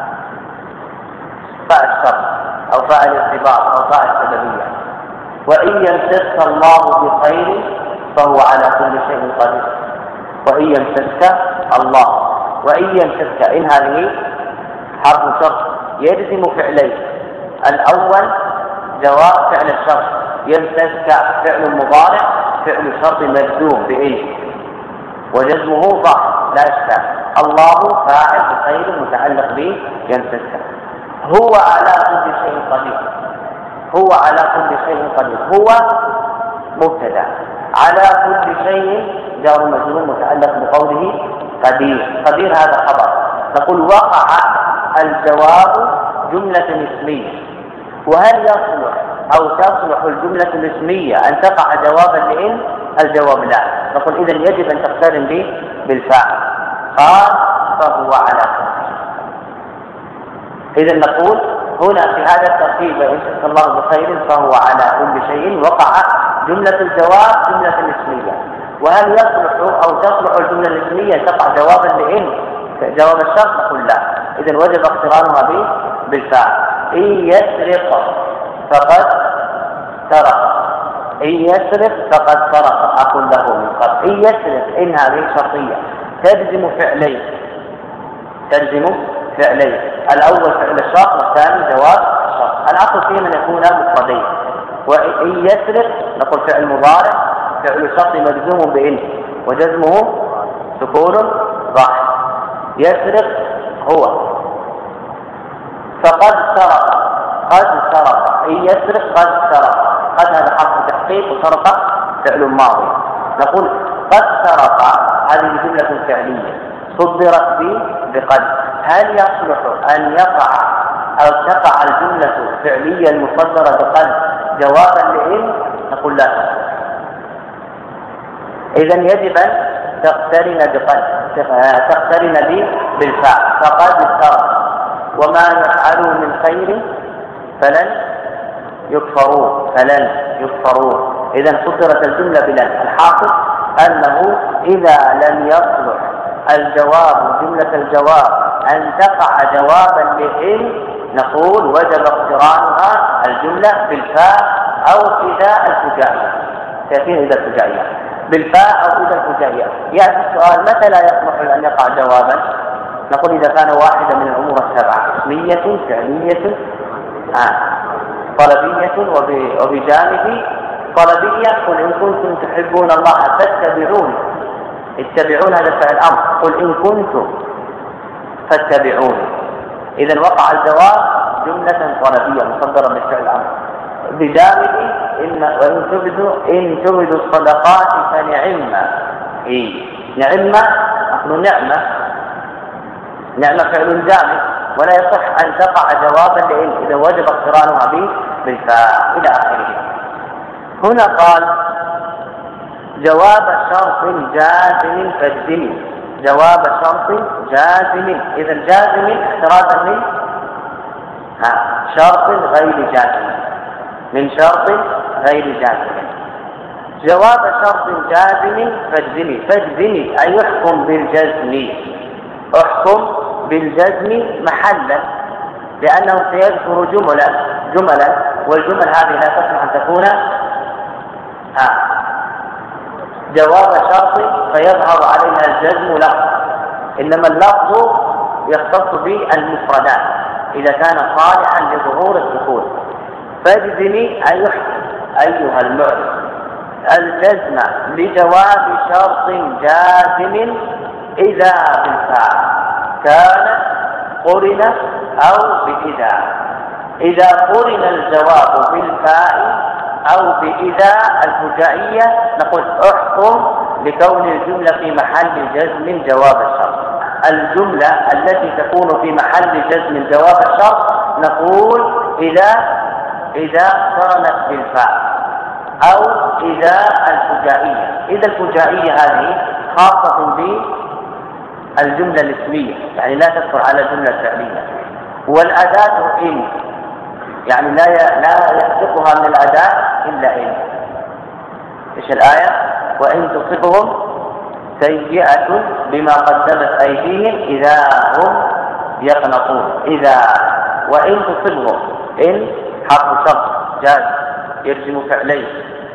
فاء الشرط أو فاء الارتباط أو فاء السببية. وإن يمسسك الله بخير فهو على كل شيء قدير، وإن يمسسك الله، وإن يمسسك إن هذه حرف شرط يلزم فعلين. الأول جواب فعل الشرط، يمسسك فعل مضارع فعل شرط مجزوم بإن وجزمه ظاهر لا إشكال. الله فاعل بخير متعلق به يمسسك. هو على كل شيء قدير، هو على كل شيء قدير، هو مبتدأ، على كل شيء جار مجرور متعلق بقوله قدير. قدير هذا خبر. نقول وقع الجواب جملة اسمية، وهل يصلح أو تصلح الجملة الاسمية أن تقع جوابا لإن؟ الجواب لا. نقول إذن يجب أن تقترن به بالفاء. قال فهو على كل شيء. إذن نقول هنا في هذا الترتيب إن شاء الله بخير فهو على كل شيء وقع جملة الجواب جملة اسمية. وهل يصلح أو تصلح الجملة الاسمية تقع جوابا لإن جواب الشرط؟ نقول لا. إذن وجب اقترانها به بالفاء. إن يسرق فقد سرق، إن يسرق فقد سرق أقول له من قبل. إن يسرق إن هذه شرطية تلزم فعلين، تلزم فعلين. الأول فعل الشرط والثاني جواب الشرط. الأصل فيه من يكون مفردين. وإن يسرق نقول فعل مضارع فعل الشرط مجزوم بإن وجزمه سكون ظاهر. يسرق هو فقد سرق قد سرق. إن يسرق قد سرق. قد هذا حرف تحقيق وسرق فعل ماضي. نقول قد سرق هذه جملة فعلية صدرت به بقد. هل يصلح أن يقع أو تقع الجملة الفعلية المصدرة بقد جوابا لإن؟ نقول لا. إذن يجب أن تقترن بقد تقترن به بالفاء. فقد سرق وما يفعلوا من خير فلن يكفروا فلن يكفروا. إذن صدرت الجملة بلن. الحاصل أنه إذا لم يصلح الجواب جملة الجواب أن تقع جوابا لإن نقول وجب اقترانها الجملة بالفاء أو إذا الفجائية. تأتين إذا الفجائية بالفاء أو إذا الفجائية. يأتي السؤال متى لا يصلح أن يقع جوابا؟ نقول إذا كان واحدة من الأمور السبعة اسمية فعلية آه. طلبية وبجانب طلبية. قل إن كنتم تحبون الله فاتبعون. اتبعون هذا فعل الأمر. قل إن كنتم فاتبعون. إذن وقع الجواب جملة طلبية مصدرة من فعل الأمر بجانب إن وإن تبدوا إن تبدوا الصدقات فنعمة. إيه نعمة نقول نعمة نعمة فعل جامد ولا يصح أن تقع جوابا لإن إذا وجب اقترانها به بالفاء إلى آخره. هنا قال جواب شرط جازم فاجزم. جواب شرط جازم. إذا جازم احترازا من شرط غير جازم من شرط غير جازم. جواب شرط جازم فاجزم. فاجزم أي يحكم بالجزم. احكم بالجزم محلا لأنه سيذكر جملا جملا والجمل هذه لا تصلح أن تكون ها جواب شرط فيظهر عليها الجزم لفظ. إنما اللفظ يختص بالمفردات إذا كان صالحا لظهور السكون. فاجزمي أي يحكم أيها المعرب الجزم لجواب شرط جازم إذا بالفاء كانت قرن أو بإذا. إذا قرن الجواب بالفاء أو بإذا الفجائية نقول احكم بكون الجملة في محل جزم جواب الشرط. الجملة التي تكون في محل جزم جواب الشرط نقول إذا إذا قرنت بالفاء أو إذا الفجائية. إذا الفجائية هذه خاصة بالجملة الاسمية يعني لا تدخل على الجملة الفعلية. والأداة إن يعني لا لا يسبقها من الأداة إلا إن. إيش الآية؟ وإن تصبهم سيئة بما قدمت أيديهم إذا هم يقنطون. إذا وإن تصبهم إن حرف شرط جاز يرجم فعلين.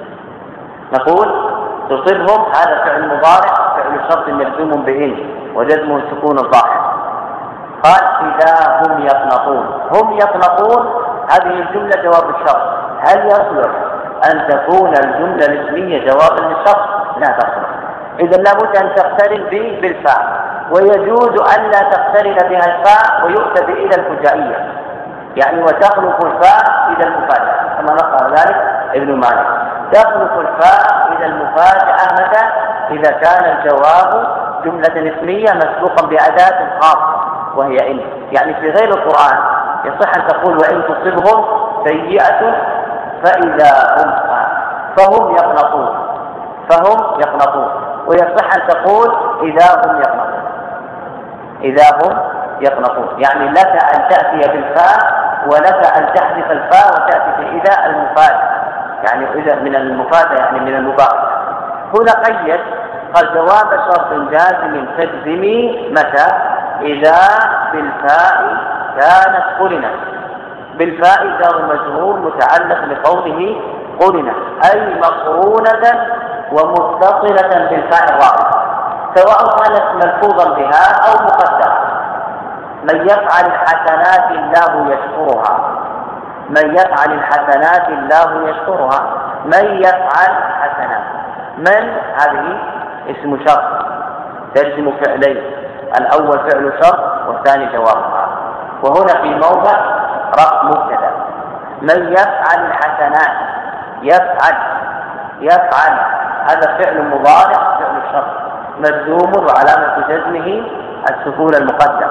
نقول تصبهم هذا فعل مضارع فعل شرط مجزوم بإن وجزمه السكون الظاهر. قال إذا هم يقنطون. هم يقنطون هذه الجملة جواب الشرط. هل يصلح أن تكون الجملة الاسمية جوابا للشرط؟ لا تصلح. إذا لابد أن تقترن به بالفاء ويجوز أن لا تقترن بها الفاء ويؤتى بإذا الفجائية يعني وتخلق الفاء إذا المفاجأة كما نقل ذلك ابن مالك. تخلق الفاء إذا المفاجأة متى؟ إذا كان الجواب جملة اسمية مسبوقا بأداة خاصة وهي إن. يعني في غير القرآن يصح أن تقول وإن تصبهم سيئة فإذا هم فهم يقنطون فهم يقنطون. ويصح أن تقول إذا هم يقنطون إذا هم يقنطون. يعني لك أن تأتي بالفاء ولك أن تحذف الفاء وتأتي بإذا المفاجأة يعني إذا من المفاجأة يعني من المباشرة. هنا قيد قال جواب شرط جازم تجزمي متى؟ إذا بالفاء كانت قرنت. بالفاء جار مجرور متعلق بقوله قرنت أي مقرونة ومتصلة بالفاء الرابطة سواء كانت ملفوظا بها أو مقدرة. من يفعل الحسنات الله يشكرها، من يفعل الحسنات الله يشكرها، من يفعل حسنات. من هذه اسم شرط تلزم فعلين، الأول فعل شرط والثاني جوابها، وهنا في موضع رفع مبتدا. من يفعل الحسنات، يفعل يفعل هذا فعل مضارع فعل شرط مجزوم وعلامة جزمه السكون المقدم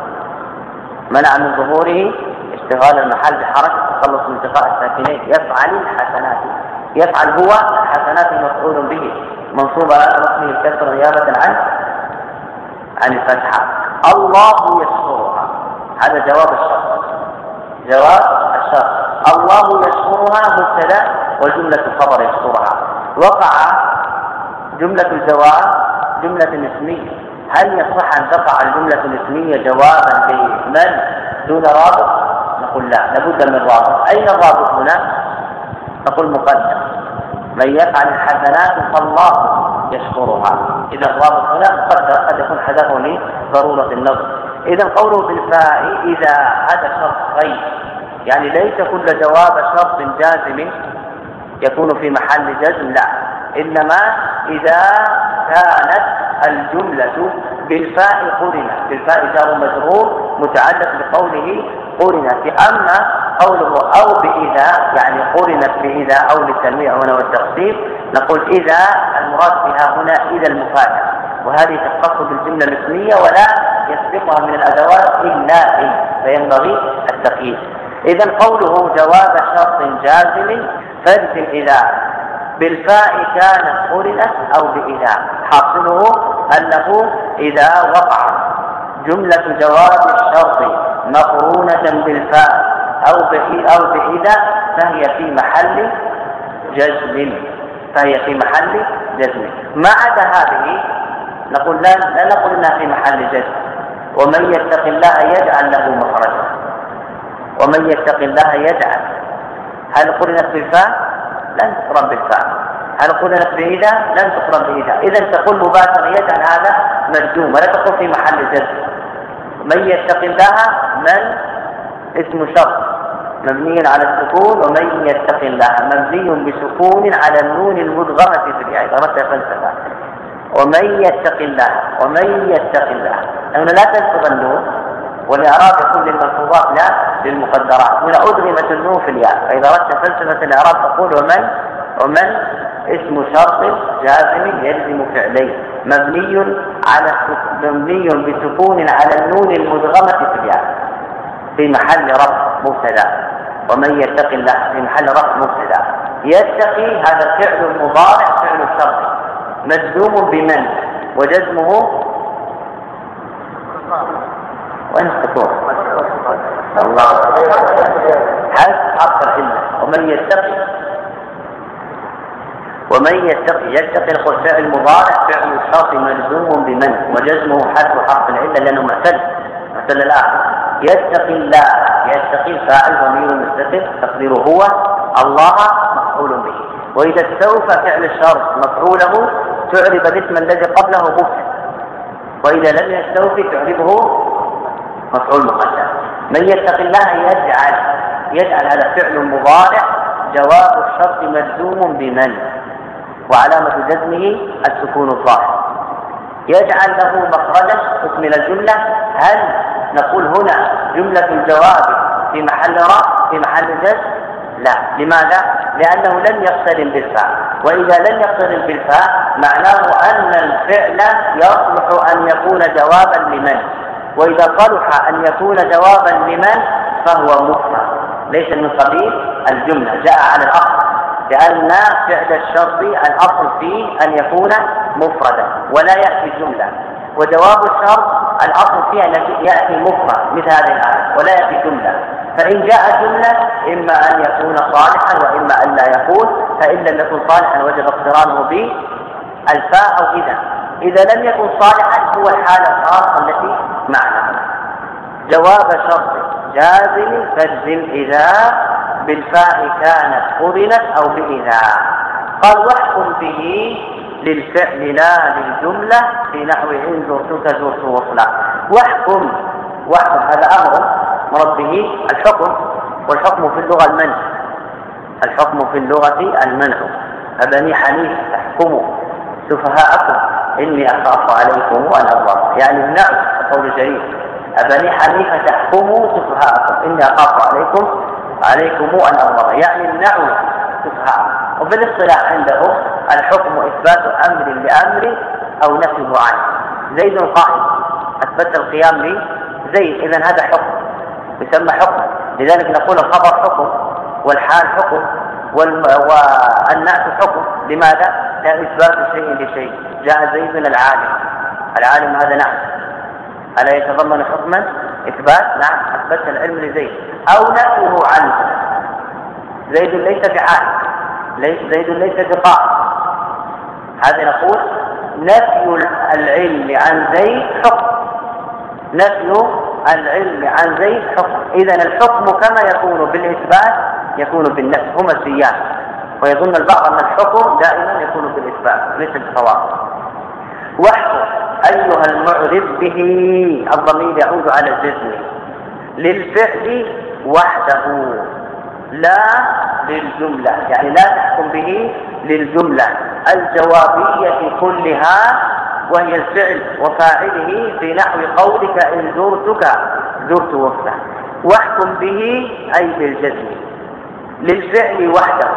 منع من ظهوره اشتغال المحل بحركة التخلص من التقاء الساكنين. يفعل الحسنات، يفعل هو حسنات مفعول به منصوب على رسمه الكسر نيابة عن عن الفتحة. الله يشكرها، هذا جواب الشرط، جواب الشرط. الله يشكرها مبتدا وجملة الخبر يشكرها. وقع جملة الجواب جملة اسمية، هل يصح أن تقع الجملة الاسمية جوابا لمن دون رابط؟ نقول لا، لابد من رابط. أين الرابط هنا؟ نقول مقدم، من يفعل الحسنات فالله يشكرها. إذا الرابط هنا مقدر، قد يكون حذفه لضرورة النظر. إذا قوله بالفاء إذا هذا شرط غير، يعني ليس كل جواب شرط جازم يكون في محل جزم، لا، إنما إذا كانت الجملة بالفاء قرنت، بالفاء جار مجرور متعلق بقوله قرنت. أما قوله أو بإذا يعني قرنت بإذا أو للتنويع هنا والتقسيم، نقول إذا المراد بها هنا إذا المفاجأة، وهذه تختص بالجملة الاسمية ولا يسبقها من الأدوات إلا إن، فينبغي التقييد. إذا قوله جواب شرط جازم فاجزم إذا بالفاء كانت قرنت أو بإذا، حاصله أنه إذا وقع جملة جواب الشرط مقرونة بالفاء أو أو بإذا فهي في محل جزم، فهي في محل جزم. ما عدا هذه نقول لا, لا نقول إنها في محل جزم. ومن يتق الله يجعل له مخرجا، ومن يتق الله يجعل، هل قرنت بالفاء؟ لن تقرن بالفاء. هل قرنت بإذا؟ لن تقرن بإذا. إذا تقول مباشرة يجعل هذا مجزوم ولا تقول في محل جزم. من يتق الله من اسم شرط مبني على السكون، ومن يتق الله مبني بسكون على النون المدغمة في الياء، إذا أردت فلسفة. ومن يتق الله، ومن يتق الله هنا لا تنصب النون، والإعراب يكون للملحوظات لا للمقدرات. هنا أدغمت النون في الياء، فإذا أردت فلسفة الإعراب تقول ومن ومن اسم شرط جازم يلزم فعلين مبني على مبني بسكون على النون المدغمة في الياء في محل رفع مبتدا. ومن يتق الله في محل رفع مبتدا. يتقي هذا فعل مضارع فعل شرط مجزوم بمن وجزمه وين الخطوط؟ الله حذف حرف العلة. ومن يتقي ومن يتقي يتقي الخلفاء فعل مضارع فعل الشرط مجزوم بمن وجزمه حذف حرف العلة لأنه معتل معتل الآخر. يتقي الله، يتقي الفاعل ضمير مستتر تقديره هو، الله مفعول به. وإذا استوفى فعل الشرط مفعوله تعرب الاسم الذي قبله مبتدأ، وإذا لم يستوفي تعربه مفعول مقدم. من يتق الله يجعل، يجعل هذا فعل مضارع جواب الشرط مجزوم بمن وعلامة جزمه السكون الظاهر. يجعل له مخرجا تكمل الجملة. هل نقول هنا جملة الجواب في محل رفع في محل جزم؟ لا. لماذا؟ لأنه لم يقترن بالفاء، وإذا لم يقترن بالفاء معناه أن الفعل يصلح أن يكون جوابا لمن، وإذا صلح أن يكون جوابا لمن فهو مفرد ليس من قبيل الجملة، جاء على الأصل، لأن فعل الشرط الأصل فيه أن يكون مفردا ولا يأتي جملة، وجواب الشرط الأصل فيه أن يأتي مفرد مثل هذه الآية ولا يأتي جملة. فإن جاء جملة إما أن يكون صالحا وإما أن لا يكون، فإن لم يكن صالحا وجب اقترانه بالفاء أو إذا. إذا لم يكن صالحا هو الحالة الخاصة التي معنا. جواب شرط جازم فاجزم إذا بالفاء كانت قرنت أو بإذا. قال واحكم به للفعل لا للجملة في نحو إن زرتك زرت وصلا. واحكم واحكم هذا أمر مراد به الحكم، والحكم في اللغة المنع. الحكم في اللغة المنع. أبني حنيفة تحكموا سفهاءكم إني أخاف عليكم أن أضر، يعني النعم قول جرير. أبني حنيفة تحكموا سفهاءكم إني أخاف عليكم عليكم أن أضر، يعني النعم سفهاء. وبالاصطلاح عندهم الحكم إثبات أمر لأمر أو نفيه عنه. زيد قائم، أثبت القيام لزيد، إذن هذا حكم يسمى حكم. لذلك نقول الخبر حكم والحال حكم والنعت حكم. لماذا؟ لا إثبات شيء لشيء. جاء زيد العالم، العالم هذا نعت، ألا يتضمن حكما؟ إثبات، نعم، أثبت العلم لزيد. أو نفيه عنه، زيد ليس بعالم، ليس زيد ليس بقائم، هذا نقول نفي العلم عن زيد حكم، نفي العلم عن زيد حكم. إذن الحكم كما يكون بالإثبات يكون بالنفي، هما السيان. ويظن البعض أن الحكم دائما يكون بالإثبات، ليس بالصواب. واحكم أيها المعرب به، الضمير يعود على الجزم للفعل وحده لا للجملة، يعني لا تحكم به للجملة الجوابية كلها وهي الفعل وفاعله، في نحو قولك إن زرتك زرت وفده. واحكم به أي بالجزم للفعل وحده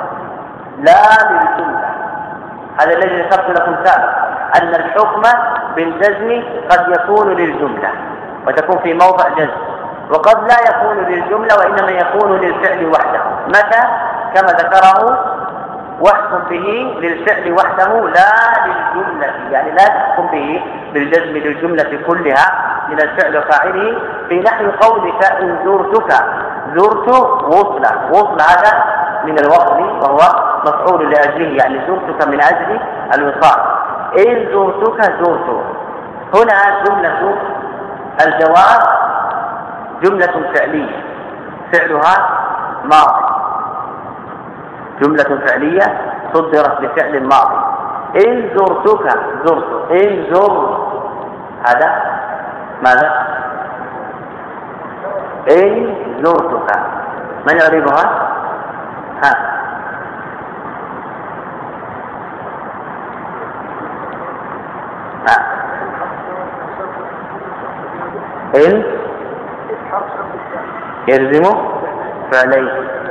لا للجملة. هذا الذي ذكرت لكم سابقا، أن الحكم بالجزم قد يكون للجملة وتكون في موضع جزم، وقد لا يكون للجملة وإنما يكون للفعل وحده. متى؟ كما ذكره واحكم به للفعل وحده لا للجملة، يعني لا تحكم به بالجزم للجملة كلها من الفعل وفاعله، في نحو قولك إن زرتك زرت وصلة. وصل هذا من الوصل وهو مفعول لأجله، يعني زرتك من أجل الوصال. إن زرتك زرت، هنا جملة الجواب جملة فعلية فعلها ماضي، جملة فعلية صدرت بفعل ماضي. إن زرتك زرت، إن زر هذا ماذا؟ إن زرتك، من يعرفها؟ ها ها إن يلزم فعليه.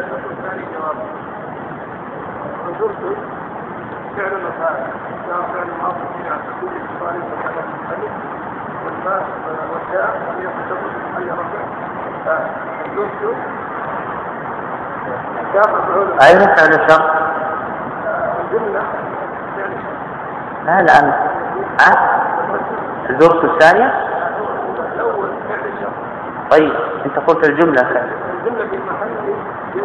فعل مفاعل، فعل ماضي على كل اتصال وكلام المؤلف، والباء والتاء هي تسبب محل رفع. الزرت أين فعل الشرط؟ الجملة لا الآن ها زرت الثانية. الأول فعل الشرط. طيب أنت قلت الجملة فعل. الجملة في محل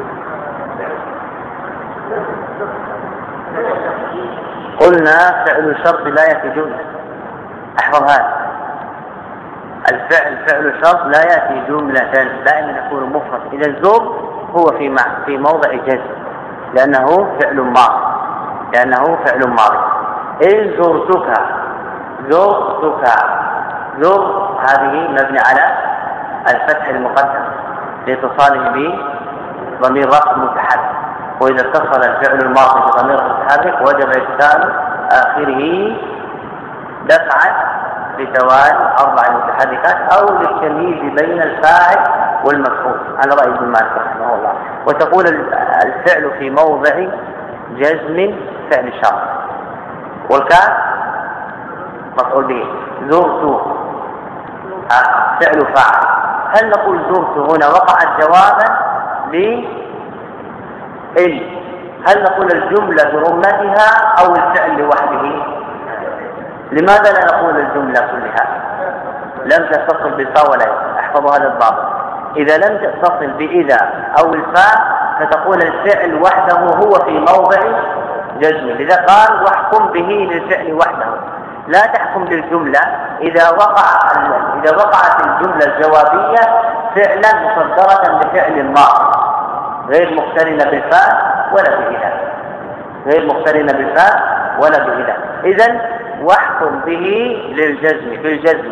قلنا فعل الشرط لا يأتي جملة. احفظ هذا، الفعل فعل الشرط لا يأتي جملة، دائما يكون مفرد. إذا الزر هو في في موضع جزم لأنه فعل ماضي، لأنه فعل ماضي. إن زرتك زرتك زر هذه مبني على الفتح المقدم لاتصاله بضمير رفع متحرك، وإذا اتصل الفعل الماضي بضمير متحرك وجب إسكان آخره دفعا لزوال أربع متحركات أو للتمييز بين الفاعل والمفعول، على رأي ابن مالك رحمه الله. وتقول الفعل في موضع جزم فعل الشرط، والكاف مفعول به. زرت فعل فاعل. هل نقول زرت هنا وقعت جوابا ل إن؟ هل نقول الجملة برمتها أو الفعل لوحده؟ لماذا لا نقول الجملة كلها؟ لم تتصل بالفاء ولا ياء. احفظوا هذا الضابط، إذا لم تتصل بإذا أو الفاء فتقول الفعل وحده هو في موضع جزم. لذا قال واحكم به للفعل وحده، لا تحكم للجملة إذا وقع إذا وقعت الجملة الجوابية فعلا مصدرة بفعل ماضي غير مقترنة بالفاء ولا بإذا، غير مقترنة بالفاء ولا بإذا. إذن واحكم به للجزم بالجزم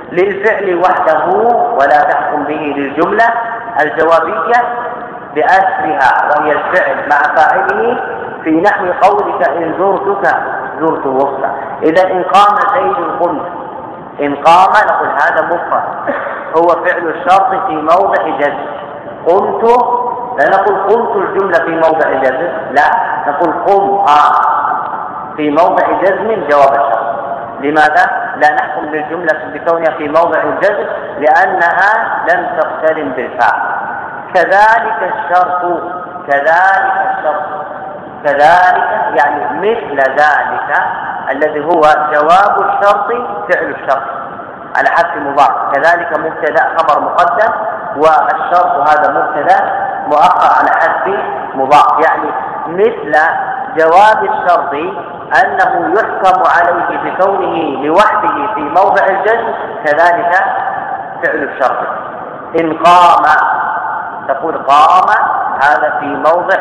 للفعل وحده ولا تحكم به للجملة الجوابية بأسرها وهي الفعل مع فاعله، في نحو قولك إن زرتك زرت وسطى. إذا إن قام زيد قمت، إن قام نقول هذا مفرد هو فعل الشرط في موضع جزم. قمت لا نقول قمت الجملة في موضع جزم، لا نقول قم قام في موضع جزم جواب الشرط. لماذا؟ لا نحكم للجملة بكونها في موضع الجزم لأنها لم تقترن بالفعل. كذلك الشرط، كذلك الشرط، كذلك يعني مثل ذلك الذي هو جواب الشرط فعل الشرط على حذف مضاف. كذلك مبتدا خبر مقدم، والشرط هذا مبتدا مؤخر على حذف مضاف. يعني مثل جواب الشرط أنه يحكم عليه بكونه لوحده في موضع الجزم، كذلك فعل الشرط. إن قام تقول قام هذا في موضع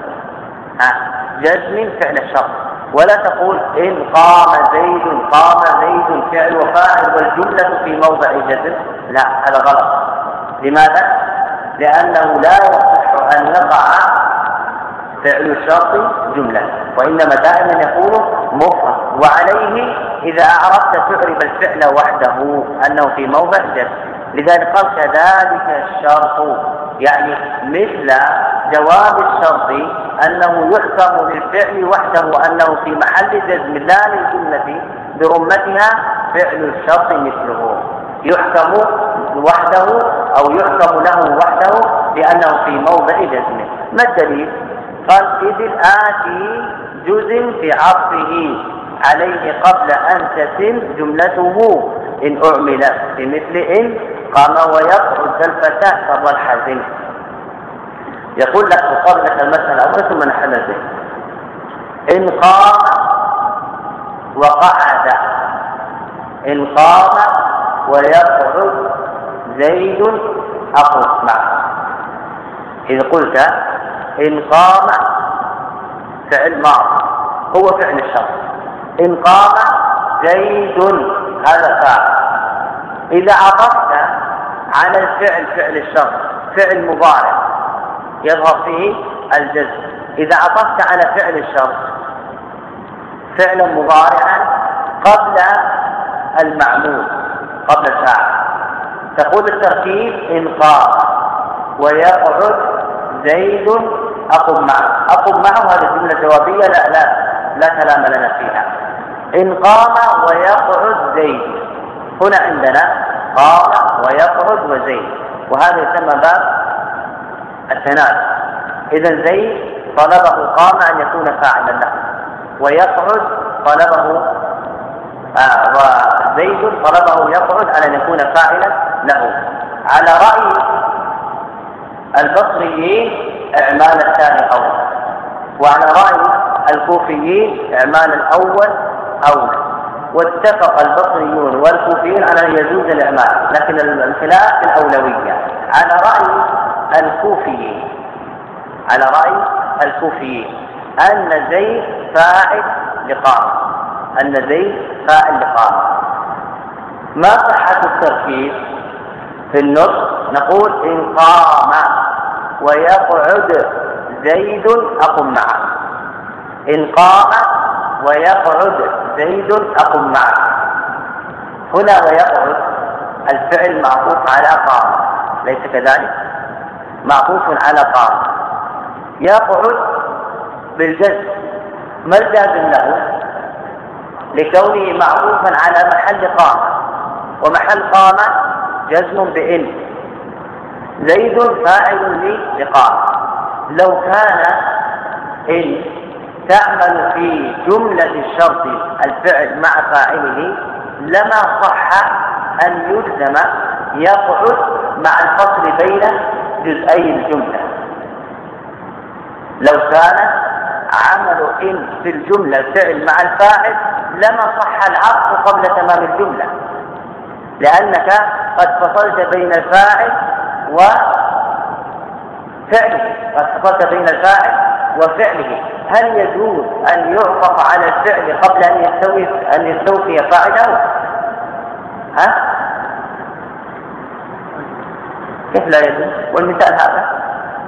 جزم فعل الشرط، ولا تقول إن قام زيد قام زيد فعل وفاعل والجملة في موضع جزم، لا هذا غلط. لماذا؟ لأنه لا يصح أن يقع فعل الشرط جملة، وإنما دائما يكون مفرد. وعليه إذا أعرفت تعرب الفعل وحده أنه في موضع جزم. لذلك قال كذلك الشرط، يعني مثل جواب الشرط أنه يحكم للفعل وحده أنه في محل جزم لا للجملة برمتها، فعل الشرط مثله يحكم وحده أو يحكم له وحده لأنه في موضع جزم. ما الدليل؟ قال إذ الآتي جزم في عطفه عليه قبل أن تتم جملته إن أعمل بمثل إن قام ويقعد الفتى فضل الحزن. يقول لك مقابلة المسألة أولا ثم نحل به. إن قام وقعد، إن قام ويقعد زيد أقف معه. إذا قلت إن قام فعل ماضي هو فعل الشرط، إن قام زيد هذا فاعل. إذا عطفت على الفعل فعل الشرط فعل مضارع يظهر فيه الجزم، إذا عطفت على فعل الشرط فعلا مضارعا قبل المعمول قبل الفاعل تقول التركيب إن قام ويقعد زيد أقم معه. أقم معه هذه الجملة جوابية لا لا لا كلام لنا فيها. إن قام ويقعد زيد، هنا عندنا قام ويقعد وزيد، وهذا يسمى باب التنازل. إذا زيد طلبه قام أن يكون فاعلا له، ويقعد طلبه آه وزيد طلبه يقعد على أن يكون فاعلا له. على رأي البصريين إعمال الثاني أول، وعلى رأي الكوفيين إعمال الأول أول. واتفق البصريون والكوفيين على أن يجوز الإعمال، لكن الخلاف في الأولوية. على رأي الكوفيين على رأي الكوفيين أن زيد فاعل لقام، أن زيد فاعل لقام. ما صحة التركيب في النص؟ نقول إن قام ويقعد زيد أقم معه، إن قام ويقعد زيد أقم معه. هنا ويقعد الفعل معطوف على قام، ليس كذلك؟ معطوف على قام. يقعد بالجزم، ما الجازم له؟ لكونه معطوفا على محل قام، ومحل قام جزم بإن. زيد فاعل لقام. لو كان إن تعمل في جملة الشرط الفعل مع فاعله لما صح أن يلزم يقعد مع الفصل بين جزئي الجملة. لو كان عمل إن في الجملة فعل مع الفاعل لما صح العطف قبل تمام الجملة، لأنك قد فصلت بين الفاعل وفعله، قد فصلت بين الفاعل وفعله. هل يجوز أن يعطف على الفعل قبل أن يستوي أن يستوفي فاعله؟ ها؟ كيف لا يجوز؟ والمثال هذا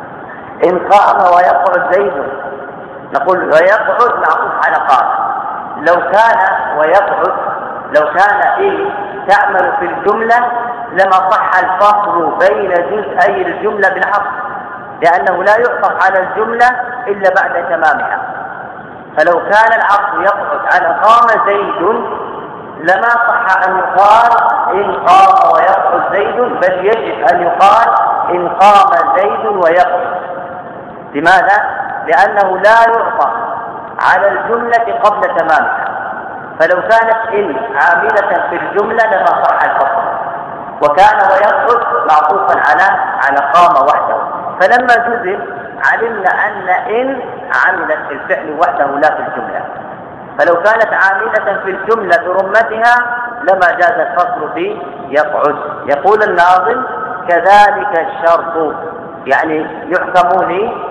إن قام ويقعد زيد، نقول ويقعد معطوف على قام. لو كان ويقعد، لو كان إن تعمل في الجملة لما صح الفصل بين جزئي الجملة بالعطف، لأنه لا يعطف على الجملة إلا بعد تمامها. فلو كان العطف يقعد على قام زيد لما صح أن يقال إن قام ويقعد زيد، بل يجب أن يقال إن قام زيد ويقعد. لماذا؟ لأنه لا يعطف على الجملة قبل تمامها. فلو كانت إن عاملة في الجملة لما صح الفصل، وكان ويقعد معطوفا على على قام وحده. فلما جزم علمنا أن إن عملت في الفعل وحده لا في الجملة. فلو كانت عاملة في الجملة برمتها لما جاز الفصل في يقعد. يقول الناظم كذلك الشرط، يعني يحكم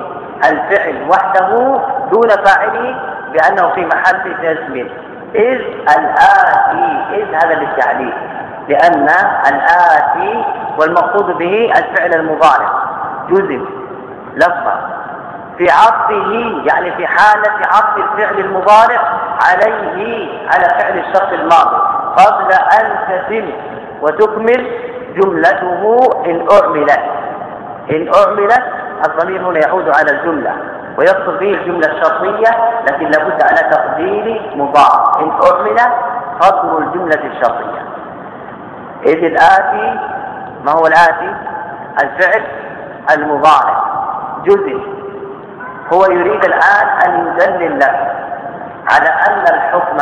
للفعل وحده دون فاعله بأنه في محل جزم. إذ الآتي، إذ هذا للتعليل، لأن الآتي والمقصود به الفعل المضارع جزم لفظا في عطفه، يعني في حالة عطف الفعل المضارع عليه على فعل الشرط الماضي قبل أن تتم وتكمل جملته إن أعملت. إن أعملت الضمير هنا يعود على الجملة ويقصد به الجملة الشرطية، لكن لابد على تقدير مضاعف. إن أعمل قدر الجملة الشرطية. إذ الآتي، ما هو الآتي؟ الفعل المضارع جزم. هو يريد الآن أن يدلل لك على أن الحكم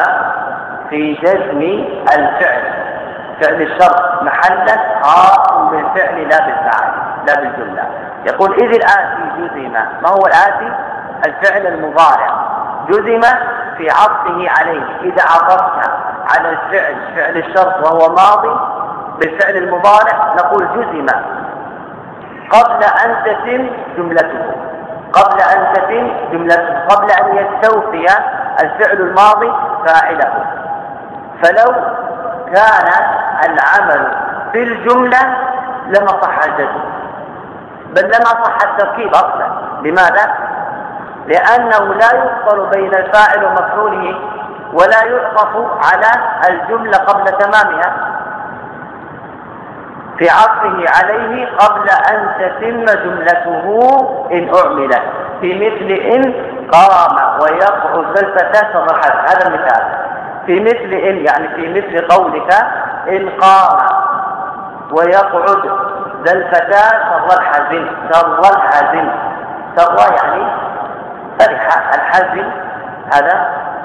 في جزم الفعل، فعل الشرط محلا خاص بالفعل لا بالفاعل لا بالجملة. يقول إذ الآتي جزم. ما هو الآتي؟ الفعل المضارع جزم في عطفه عليه. إذا عطفت على الفعل فعل الشرط وهو ماضي بالفعل المضارع نقول جزم قبل أن تتم جملته، قبل أن تتم جملته، قبل أن يستوفي الفعل الماضي فاعله. فلو كان العمل في الجملة لما صح الجزم، بل لما صح التركيب أصلا. لماذا؟ لأنه لا يفصل بين الفاعل ومفعوله ولا يعطف على الجملة قبل تمامها في عطفه عليه قبل أن تتم جملته إن أعمل. في مثل إن قام ويقعد ذا الفتاة صرحت، هذا المثال. في مثل إن يعني في مثل قولك إن قام ويقعد ذا الفتاة سر الحزن. سر الحزن، سر يعني فرح. الحزن هذا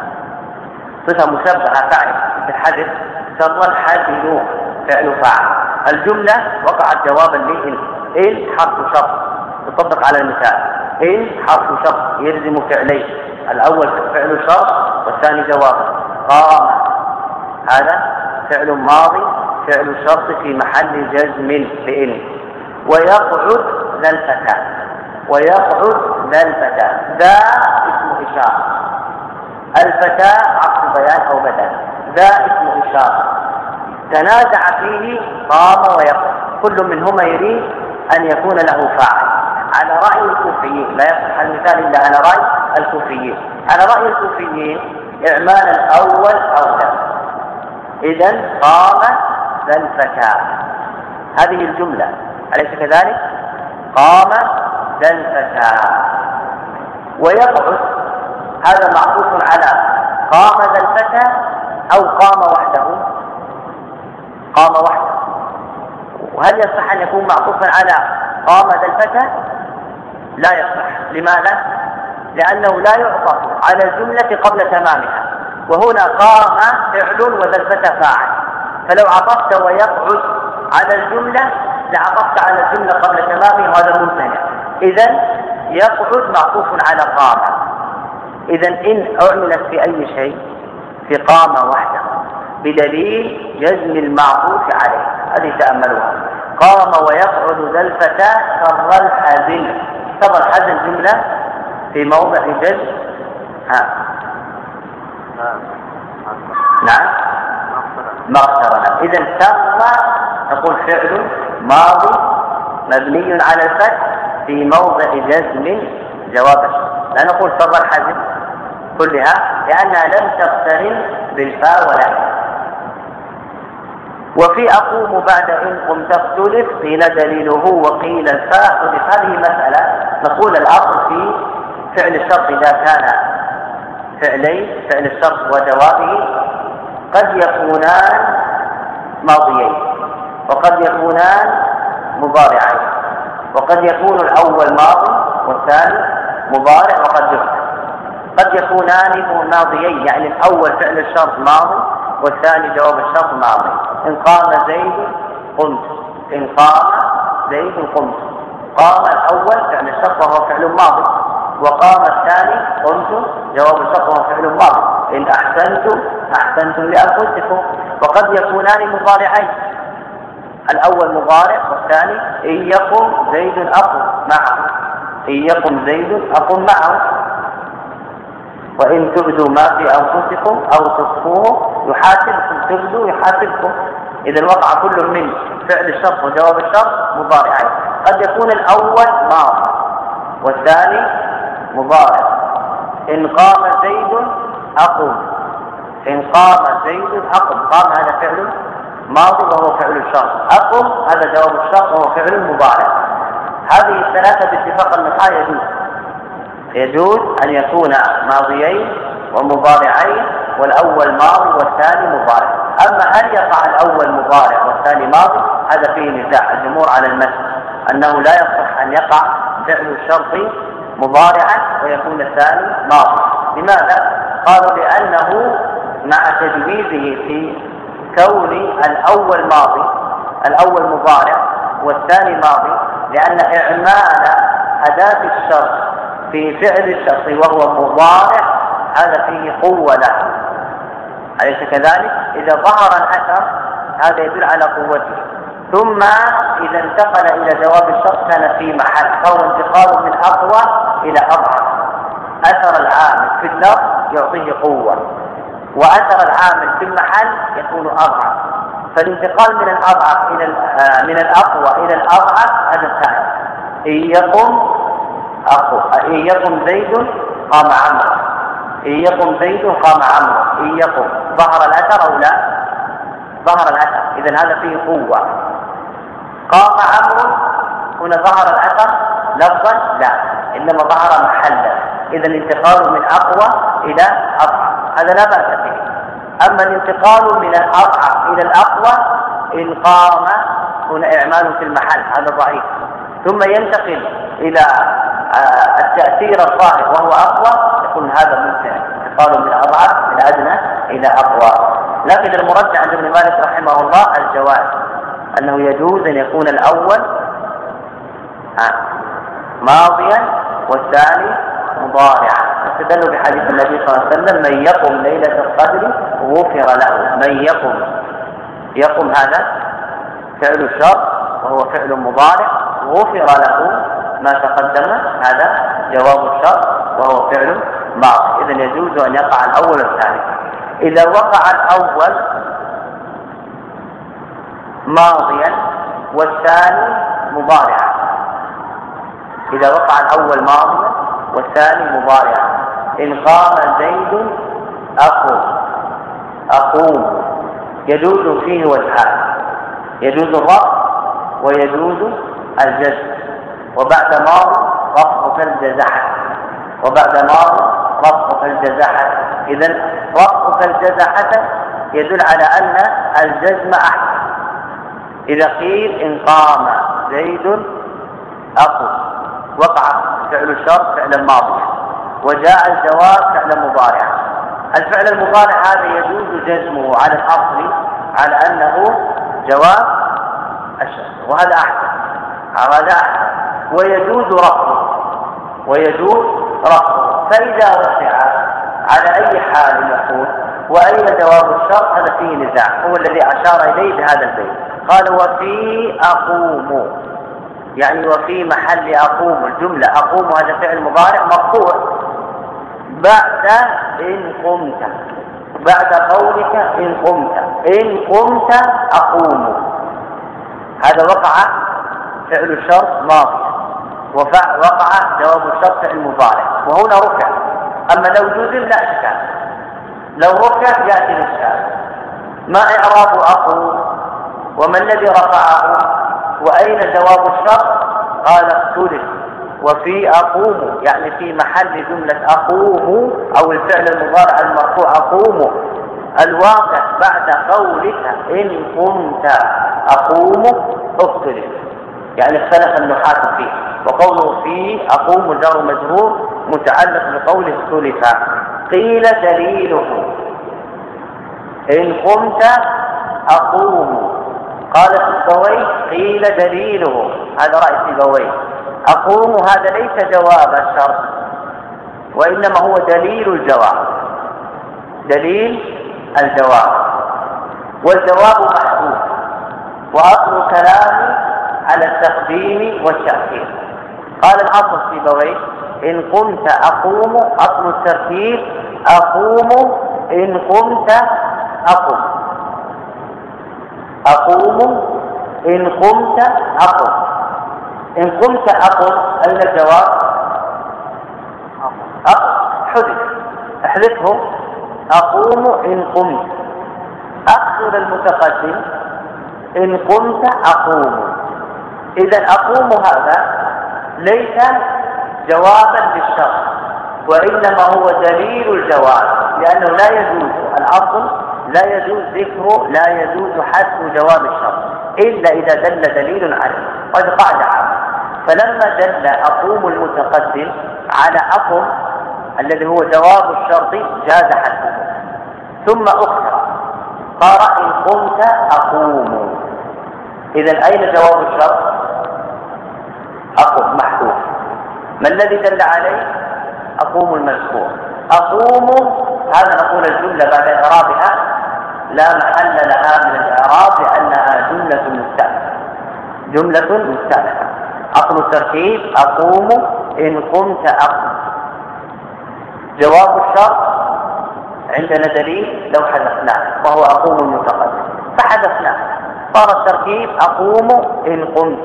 صفة مشبهة فاعل بالحذف. سر الحزن فعل فاعل. الجملة وقعت جوابا لإن. إن حرف شرط يطبق على المثال. إن حرف شرط يلزم فعلين، الأول فعل شرط والثاني جواب. قام هذا فعل ماضي فعل شرط في محل جزم بإن. ويقعد ذا الفتاة، ويقعد ذا الفتاة، ذا اسم إشارة، الفتاة عقد بيان أو بدل، ذا اسم إشارة تنازع فيه قام ويقعد. كل منهما يريد أن يكون له فاعل على رأي الكوفيين. لا يصح المثال إلا على رأي الكوفيين. على رأي الكوفيين إعمال الأول أولى. إذن قام ذا الفتاة، هذه الجملة أليس كذلك؟ قام ذا الفتاة. ويقعد هذا معطوف على قام ذا الفتى أو قام وحده؟ قام وحده. وهل يصح أن يكون معطوفا على قام ذا الفتى؟ لا يصح. لماذا؟ لأنه لا يعطف على الجملة قبل تمامها، وهنا قام فعل وذا الفتى فاعل. فلو عطفت ويقعد على الجملة لعطفت على الجملة قبل تمامها، وهذا ممتنع. إذن يقعد معطوف على قام. إذن إن أعملت في أي شيء في قام وحده بدليل جزم المعطوف عليه. هذه تأملوها. قام ويقعد ذا الفتى سر الحزن. سر الحزن جملة في موضع جزم. ها نعم مقترنة. إذن سر نقول فعل ماضي مبني على الفتح في موضع جزم جواب الشرط. لا نقول فر الحزم كلها لأنها لم تقترن بالفاء ولا. وفي أقوم بعد إن قم تختلف قيل دليله وقيل الفاء حذف. هذه مسألة نقول الأصل في فعل الشرط إذا كان فعلين فعل الشرط وجوابه قد يكونان ماضيين وقد يكونان مضارعين وقد يكون الأول ماضي والثاني مضارع وقد يختلف. قد يكونان ماضيين يعني الأول فعل الشرط ماضي والثاني جواب الشرط ماضي. إن قام زيد قمت، إن قام زيد قمت. قام الأول فعل الشرط وهو فعل ماضي، وقام الثاني قمت جواب الشرط وهو فعل ماضي. إن أحسنتم أحسنتم لأنفسكم. وقد يكونان مضارعين، الأول مضارع والثاني إن يقم زيد أقم معه، إن يقم زيد أقم معه. وإن تبدوا ما في أنفسكم أو تخفوه يحاسبكم، تبدوا يحاسبكم. إذا وقع كل من فعل الشرط وجواب الشرط مضارعين. قد يكون الأول ماضي والثاني مضارع. إن قام زيد أقم، إن قام زيد أقم. قام هذا فعل ماضي وهو فعل الشرط، أقم هذا جواب الشرط وهو فعل مضارع. هذه الثلاثة باتفاق النحاة يجوز يجوز أن يكون ماضيين ومضارعين والأول ماضي والثاني مضارع. أما هل يقع الأول مضارع والثاني ماضي هذا فيه نزاع الجمهور على المسألة أنه لا يصح أن يقع فعل الشرط مضارعا ويكون الثاني ماضي. لماذا؟ قالوا لأنه مع تجويزه في كون الأول ماضي الأول مضارع والثاني ماضي، لأن إعمال أداة الشرط في فعل الشرط وهو مضارع هذا فيه قوة له، أليس كذلك؟ إذا ظهر الأثر هذا يدل على قوته. ثم إذا انتقل إلى جواب الشرط كان في محل، فهو انتقال من أقوى إلى أضعف. أثر العامل في اللفظ يعطيه قوة، وأثر العامل في المحل يكون أضعف. فالانتقال من الأضعف إلى من الأقوى إلى الأضعف هذا سهل. إن يقم أقوى، إن يقم زيد قام عمرو، إن يقم زيد قام عمرو. إن يقم ظهر الأثر أو لا؟ ظهر الأثر، إذن هذا فيه قوة. قام عمرو هنا ظهر الأثر لفظا لا، إنما ظهر محلا. إذن الانتقال من أقوى إلى أضعف هذا لا بأس به. أما الانتقال من الأضعف إلى الأقوى إن قام هنا إعمال في المحل هذا ضعيف، ثم ينتقل إلى التأثير الظاهر وهو أقوى يكون هذا ممتع، انتقال من أضعف من أدنى إلى أقوى. لكن المرجح عند ابن مالك رحمه الله الجواز، أنه يجوز أن يكون الأول ماضيا والثاني مضارعا. استدلوا بحديث النبي صلى الله عليه وسلم من يقم ليلة القدر غفر له. من يقم، يقم هذا فعل الشرط وهو فعل مضارع، غفر له ما تقدم هذا جواب الشرط وهو فعل ماضي. إذن يجوز أن يقع الأول والثاني. إذا وقع الأول ماضيا والثاني مضارعا، إذا وقع الأول ماضيا والثاني مضارعا. إن قام زيد أقوم، أقوم يجوز فيه وجهان، يجوز الرفع ويجوز الجزم. وبعد ماضي رفع كالجزحة، وبعد ماضي رفع كالجزحة. إذن رفع كالجزحة يدل على أن الجزم أحسن. إذا قيل إن قام زيد أقوم وقع فعل الشرط فعلا ماضيا وجاء الجواب فعلا مضارعا. الفعل المضارع هذا يجوز جزمه على الأصل على أنه جواب الشرط، وهذا أحسن، هذا أحسن. ويجوز رفعه، ويجوز رفعه. فإذا رفع على أي حال يكون وأين جواب الشرط هذا فيه نزاع، هو الذي أشار إليه بهذا البيت. قال وفي أقوم، يعني وفي محل أقوم. الجملة أقوم هذا فعل مضارع مرفوع بعد إن قمت، بعد قولك إن قمت، إن قمت أقوم. هذا وقع فعل الشرط ماضي ووقع جواب الشرط فعل مضارع، وهنا رفع. أما لو جزم لا إشكال، لو رفع يأتي الإشكال. ما إعراب أقول؟ وما الذي رفعه؟ وأين جواب الشرط؟ قال اختلف. وفي أقوم يعني في محل جملة أقوم أو الفعل المضارع المرفوع أقوم الواقع بعد قولك إن قمت أقوم اختلف، يعني اختلف النحاة فيه. وقوله فيه أقوم جار مجرور متعلق بقول اختلف. قيل دليله إن قمت أقوم. قال سيبويه قيل دليله، هذا رأي سيبويه، أقوم هذا ليس جواب الشرط وإنما هو دليل الجواب، دليل الجواب، والجواب محذوف. وأصل الكلام على التقديم والتأخير. قال الأصل سيبويه إن قمت أقوم، أصل الترتيب أقوم إن قمت أقوم، أقوم إن قمت أقوم. إن قمت أقوم أين الجواب؟ حذف، احذفه. أقوم إن قمت. أقصر المتقدم إن قمت أقوم. إذا أقوم هذا ليس جوابا للشرط وإنما هو دليل الجواب، لأنه لا يجوز الأصل لا يجوز ذكر لا يجوز حذف جواب الشرط إلا إذا دل دليل عليه، قد قاعدة عامة. فلما دل أقوم المتقدم على أقم الذي هو جواب الشرط جاز حذفه. ثم أخرى قال إن قمت أقوم. إذا أين جواب الشرط؟ أقوم محذوف. ما الذي دل عليه؟ أقوم المذكور. أقوم هذا نقول الجملة بعد إعرابها لا محل لها من الإعراب لأنها جملة مستأنفة، جملة مستأنفة. أصل الترتيب أقوم إن قمت أقوم. جواب الشرط عندنا دليل لو حذفناه وهو أقوم المتقدم فحذفناه، صار الترتيب أقوم إن قمت.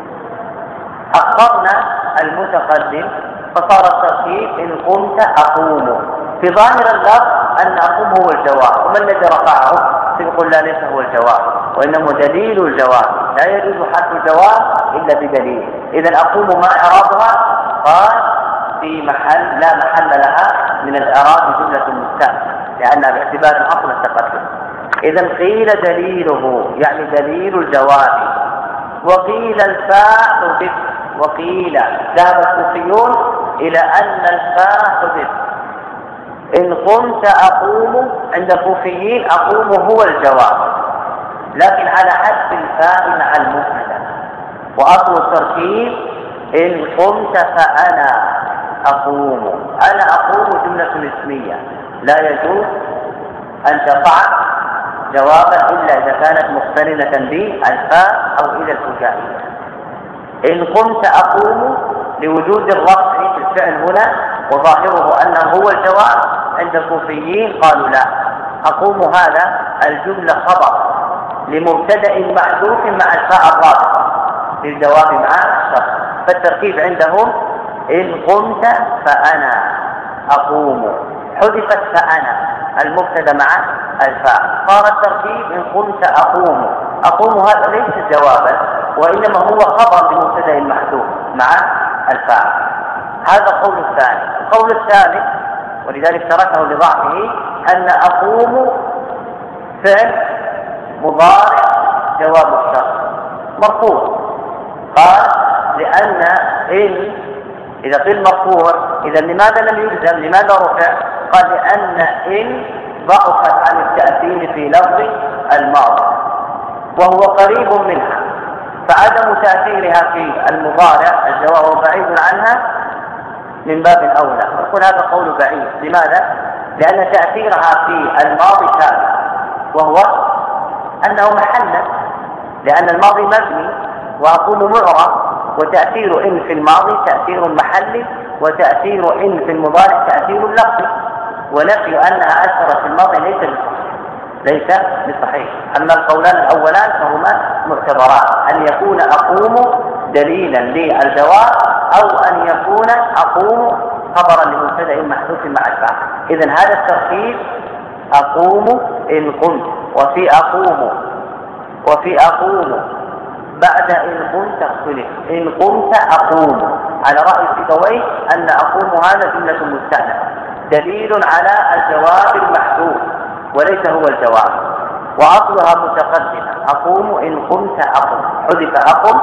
أخرنا المتقدم فصار الترتيب إن قمت أقوم. في ظاهر اللفظ أن أقوم هو الجواب، وما الذي رفعه؟ سيقول لا ليس هو الجواب وإنما دليل الجواب، لا يجوز حذف الجواب إلا بدليل. إذا أقوم ما إعرابها؟ قال في محل لا محل لها من الإعراب جملة مستأنفة لأنها باعتبار الأصل التقدم. إذا قيل دليله يعني دليل الجواب. وقيل الفاء حذف. وقيل ذهب الكوفيون إلى أن الفاء حذف. إن قمت أقوم عند الكوفيين أقوم هو الجواب، لكن على حذف الفاء مع المفردة. وأصل الترتيب إن قمت فأنا أقوم. أنا أقوم جملة اسمية لا يجوز أن تقع جوابا إلا إذا كانت مقترنة بالفاء أو إلى الفجائية. إن قمت أقوم لوجود الرفع في الفعل هنا وظاهره أنه هو الجواب، عند الكوفيين قالوا لا، أقوم هذا الجملة خبر لمبتدأ محذوف مع الفاء الرابطة للجواب مع الشرط. فالتركيب عندهم إن قمت فأنا أقوم، حذفت فأنا المبتدأ مع الفاء، صار التركيب إن قمت أقوم. أقوم هذا ليس جوابا وإنما هو خبر لمبتدأ محذوف مع الفاء. هذا القول الثاني. القول الثالث ولذلك تركه لضعفه أن أقوم فعل مضارع جواب الشرط مرفوع. قال لأن إن إذا قيل مرفوع إذا لماذا لم يلزم؟ لماذا رفع؟ قال لأن إن ضعفت عن التأثير في لفظ الماضي وهو قريب منها، فعدم تأثيرها في المضارع الجواب بعيد عنها من باب أولى. يقول هذا قول بعيد. لماذا؟ لأن تأثيرها في الماضي ثابت وهو أنه محل، لأن الماضي مبني وأقوم معرب، وتأثير إن في الماضي تأثير محلي وتأثير إن في المضارع تأثير لفظي، ونفي أنها أثرت في الماضي ليس بصحيح ليس بصحيح. أما القولان الأولان فهما معتبران، أن يكون أقوم دليلا للجواب، أو أن يكون أقوم خبرا لمبتدأ محذوف مع الفاعل. إذن هذا التركيب أقوم إن قمت، وفي أقوم وفي أقوم بعد إن قمت اختلف. إن قمت أقوم على رأي سيبويه أن أقوم هذا جملة مستأنفة دليل على الجواب المحذوف وليس هو الجواب، وأصلها متقدمة. أقوم إن قمت أقم، حذف أقم،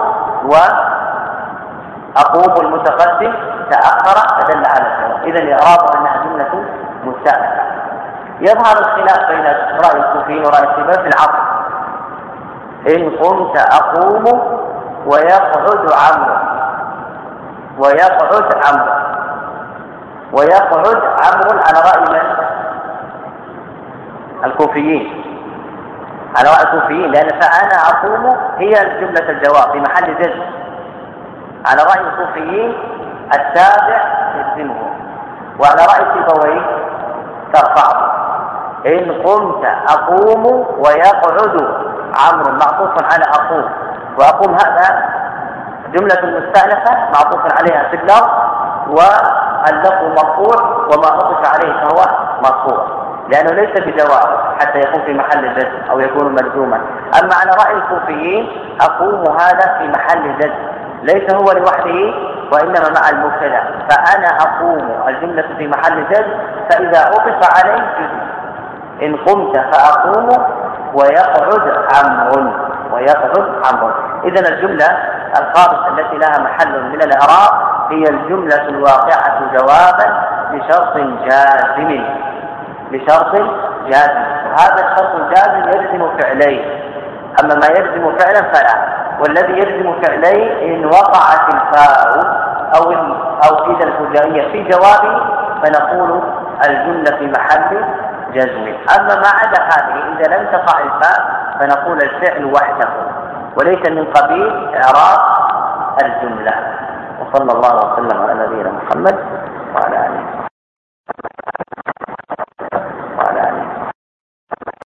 وأقوم المتقدم تأخر فدل على الجواب. إذن الإعراب أنها جملة مستأنفة. يظهر الخلاف بين رأي الكوفيين ورأي السيبويه في العصر. إن قمت أقوم ويقعد عمرو، ويقعد عمرو ويقعد عمرو على رأي من؟ الكوفيين، على رأي الكوفيين، لأن فأنا أقوم هي جملة الجواب في محل جزم. على رأي الكوفيين التابع يجزمه، وعلى رأي سيبويه ترفعه. إن قمت أقوم ويقعد عمرو معطوف على أقوم، وأقوم هذا جملة مستأنفة معطوف عليها في اللفظ، واللفظ مرفوع وما عطف عليه فهو مرفوع، لأنه ليس بجواب حتى يكون في محل الجزم أو يكون ملزوما. أما على رأي الكوفيين أقوم هذا في محل جزم، ليس هو لوحده وإنما مع المبتدأ. فأنا أقوم الجملة في محل جزم، فإذا عطف عليه جزم. إن قمت فأقوم ويقعد عمرو ويقعد عمرو. إذن الجملة الخامسة التي لها محل من الإعراب هي الجملة الواقعة جوابا لشرط جازم، لشرط جازم. وهذا الشرط الجازم يلزم فعلين، أما ما يلزم فعلا فلا. والذي يلزم فعلين إن وقعت الفاء أو أو إذا الفجائية في جوابه فنقول الجملة في محل جزم. أما ما عدا هذه إذا لم تقع الفاء فنقول الفعل وحده وليس من قبيل إعراب الجملة. وصلى الله وسلم على نبينا محمد وعلى آله.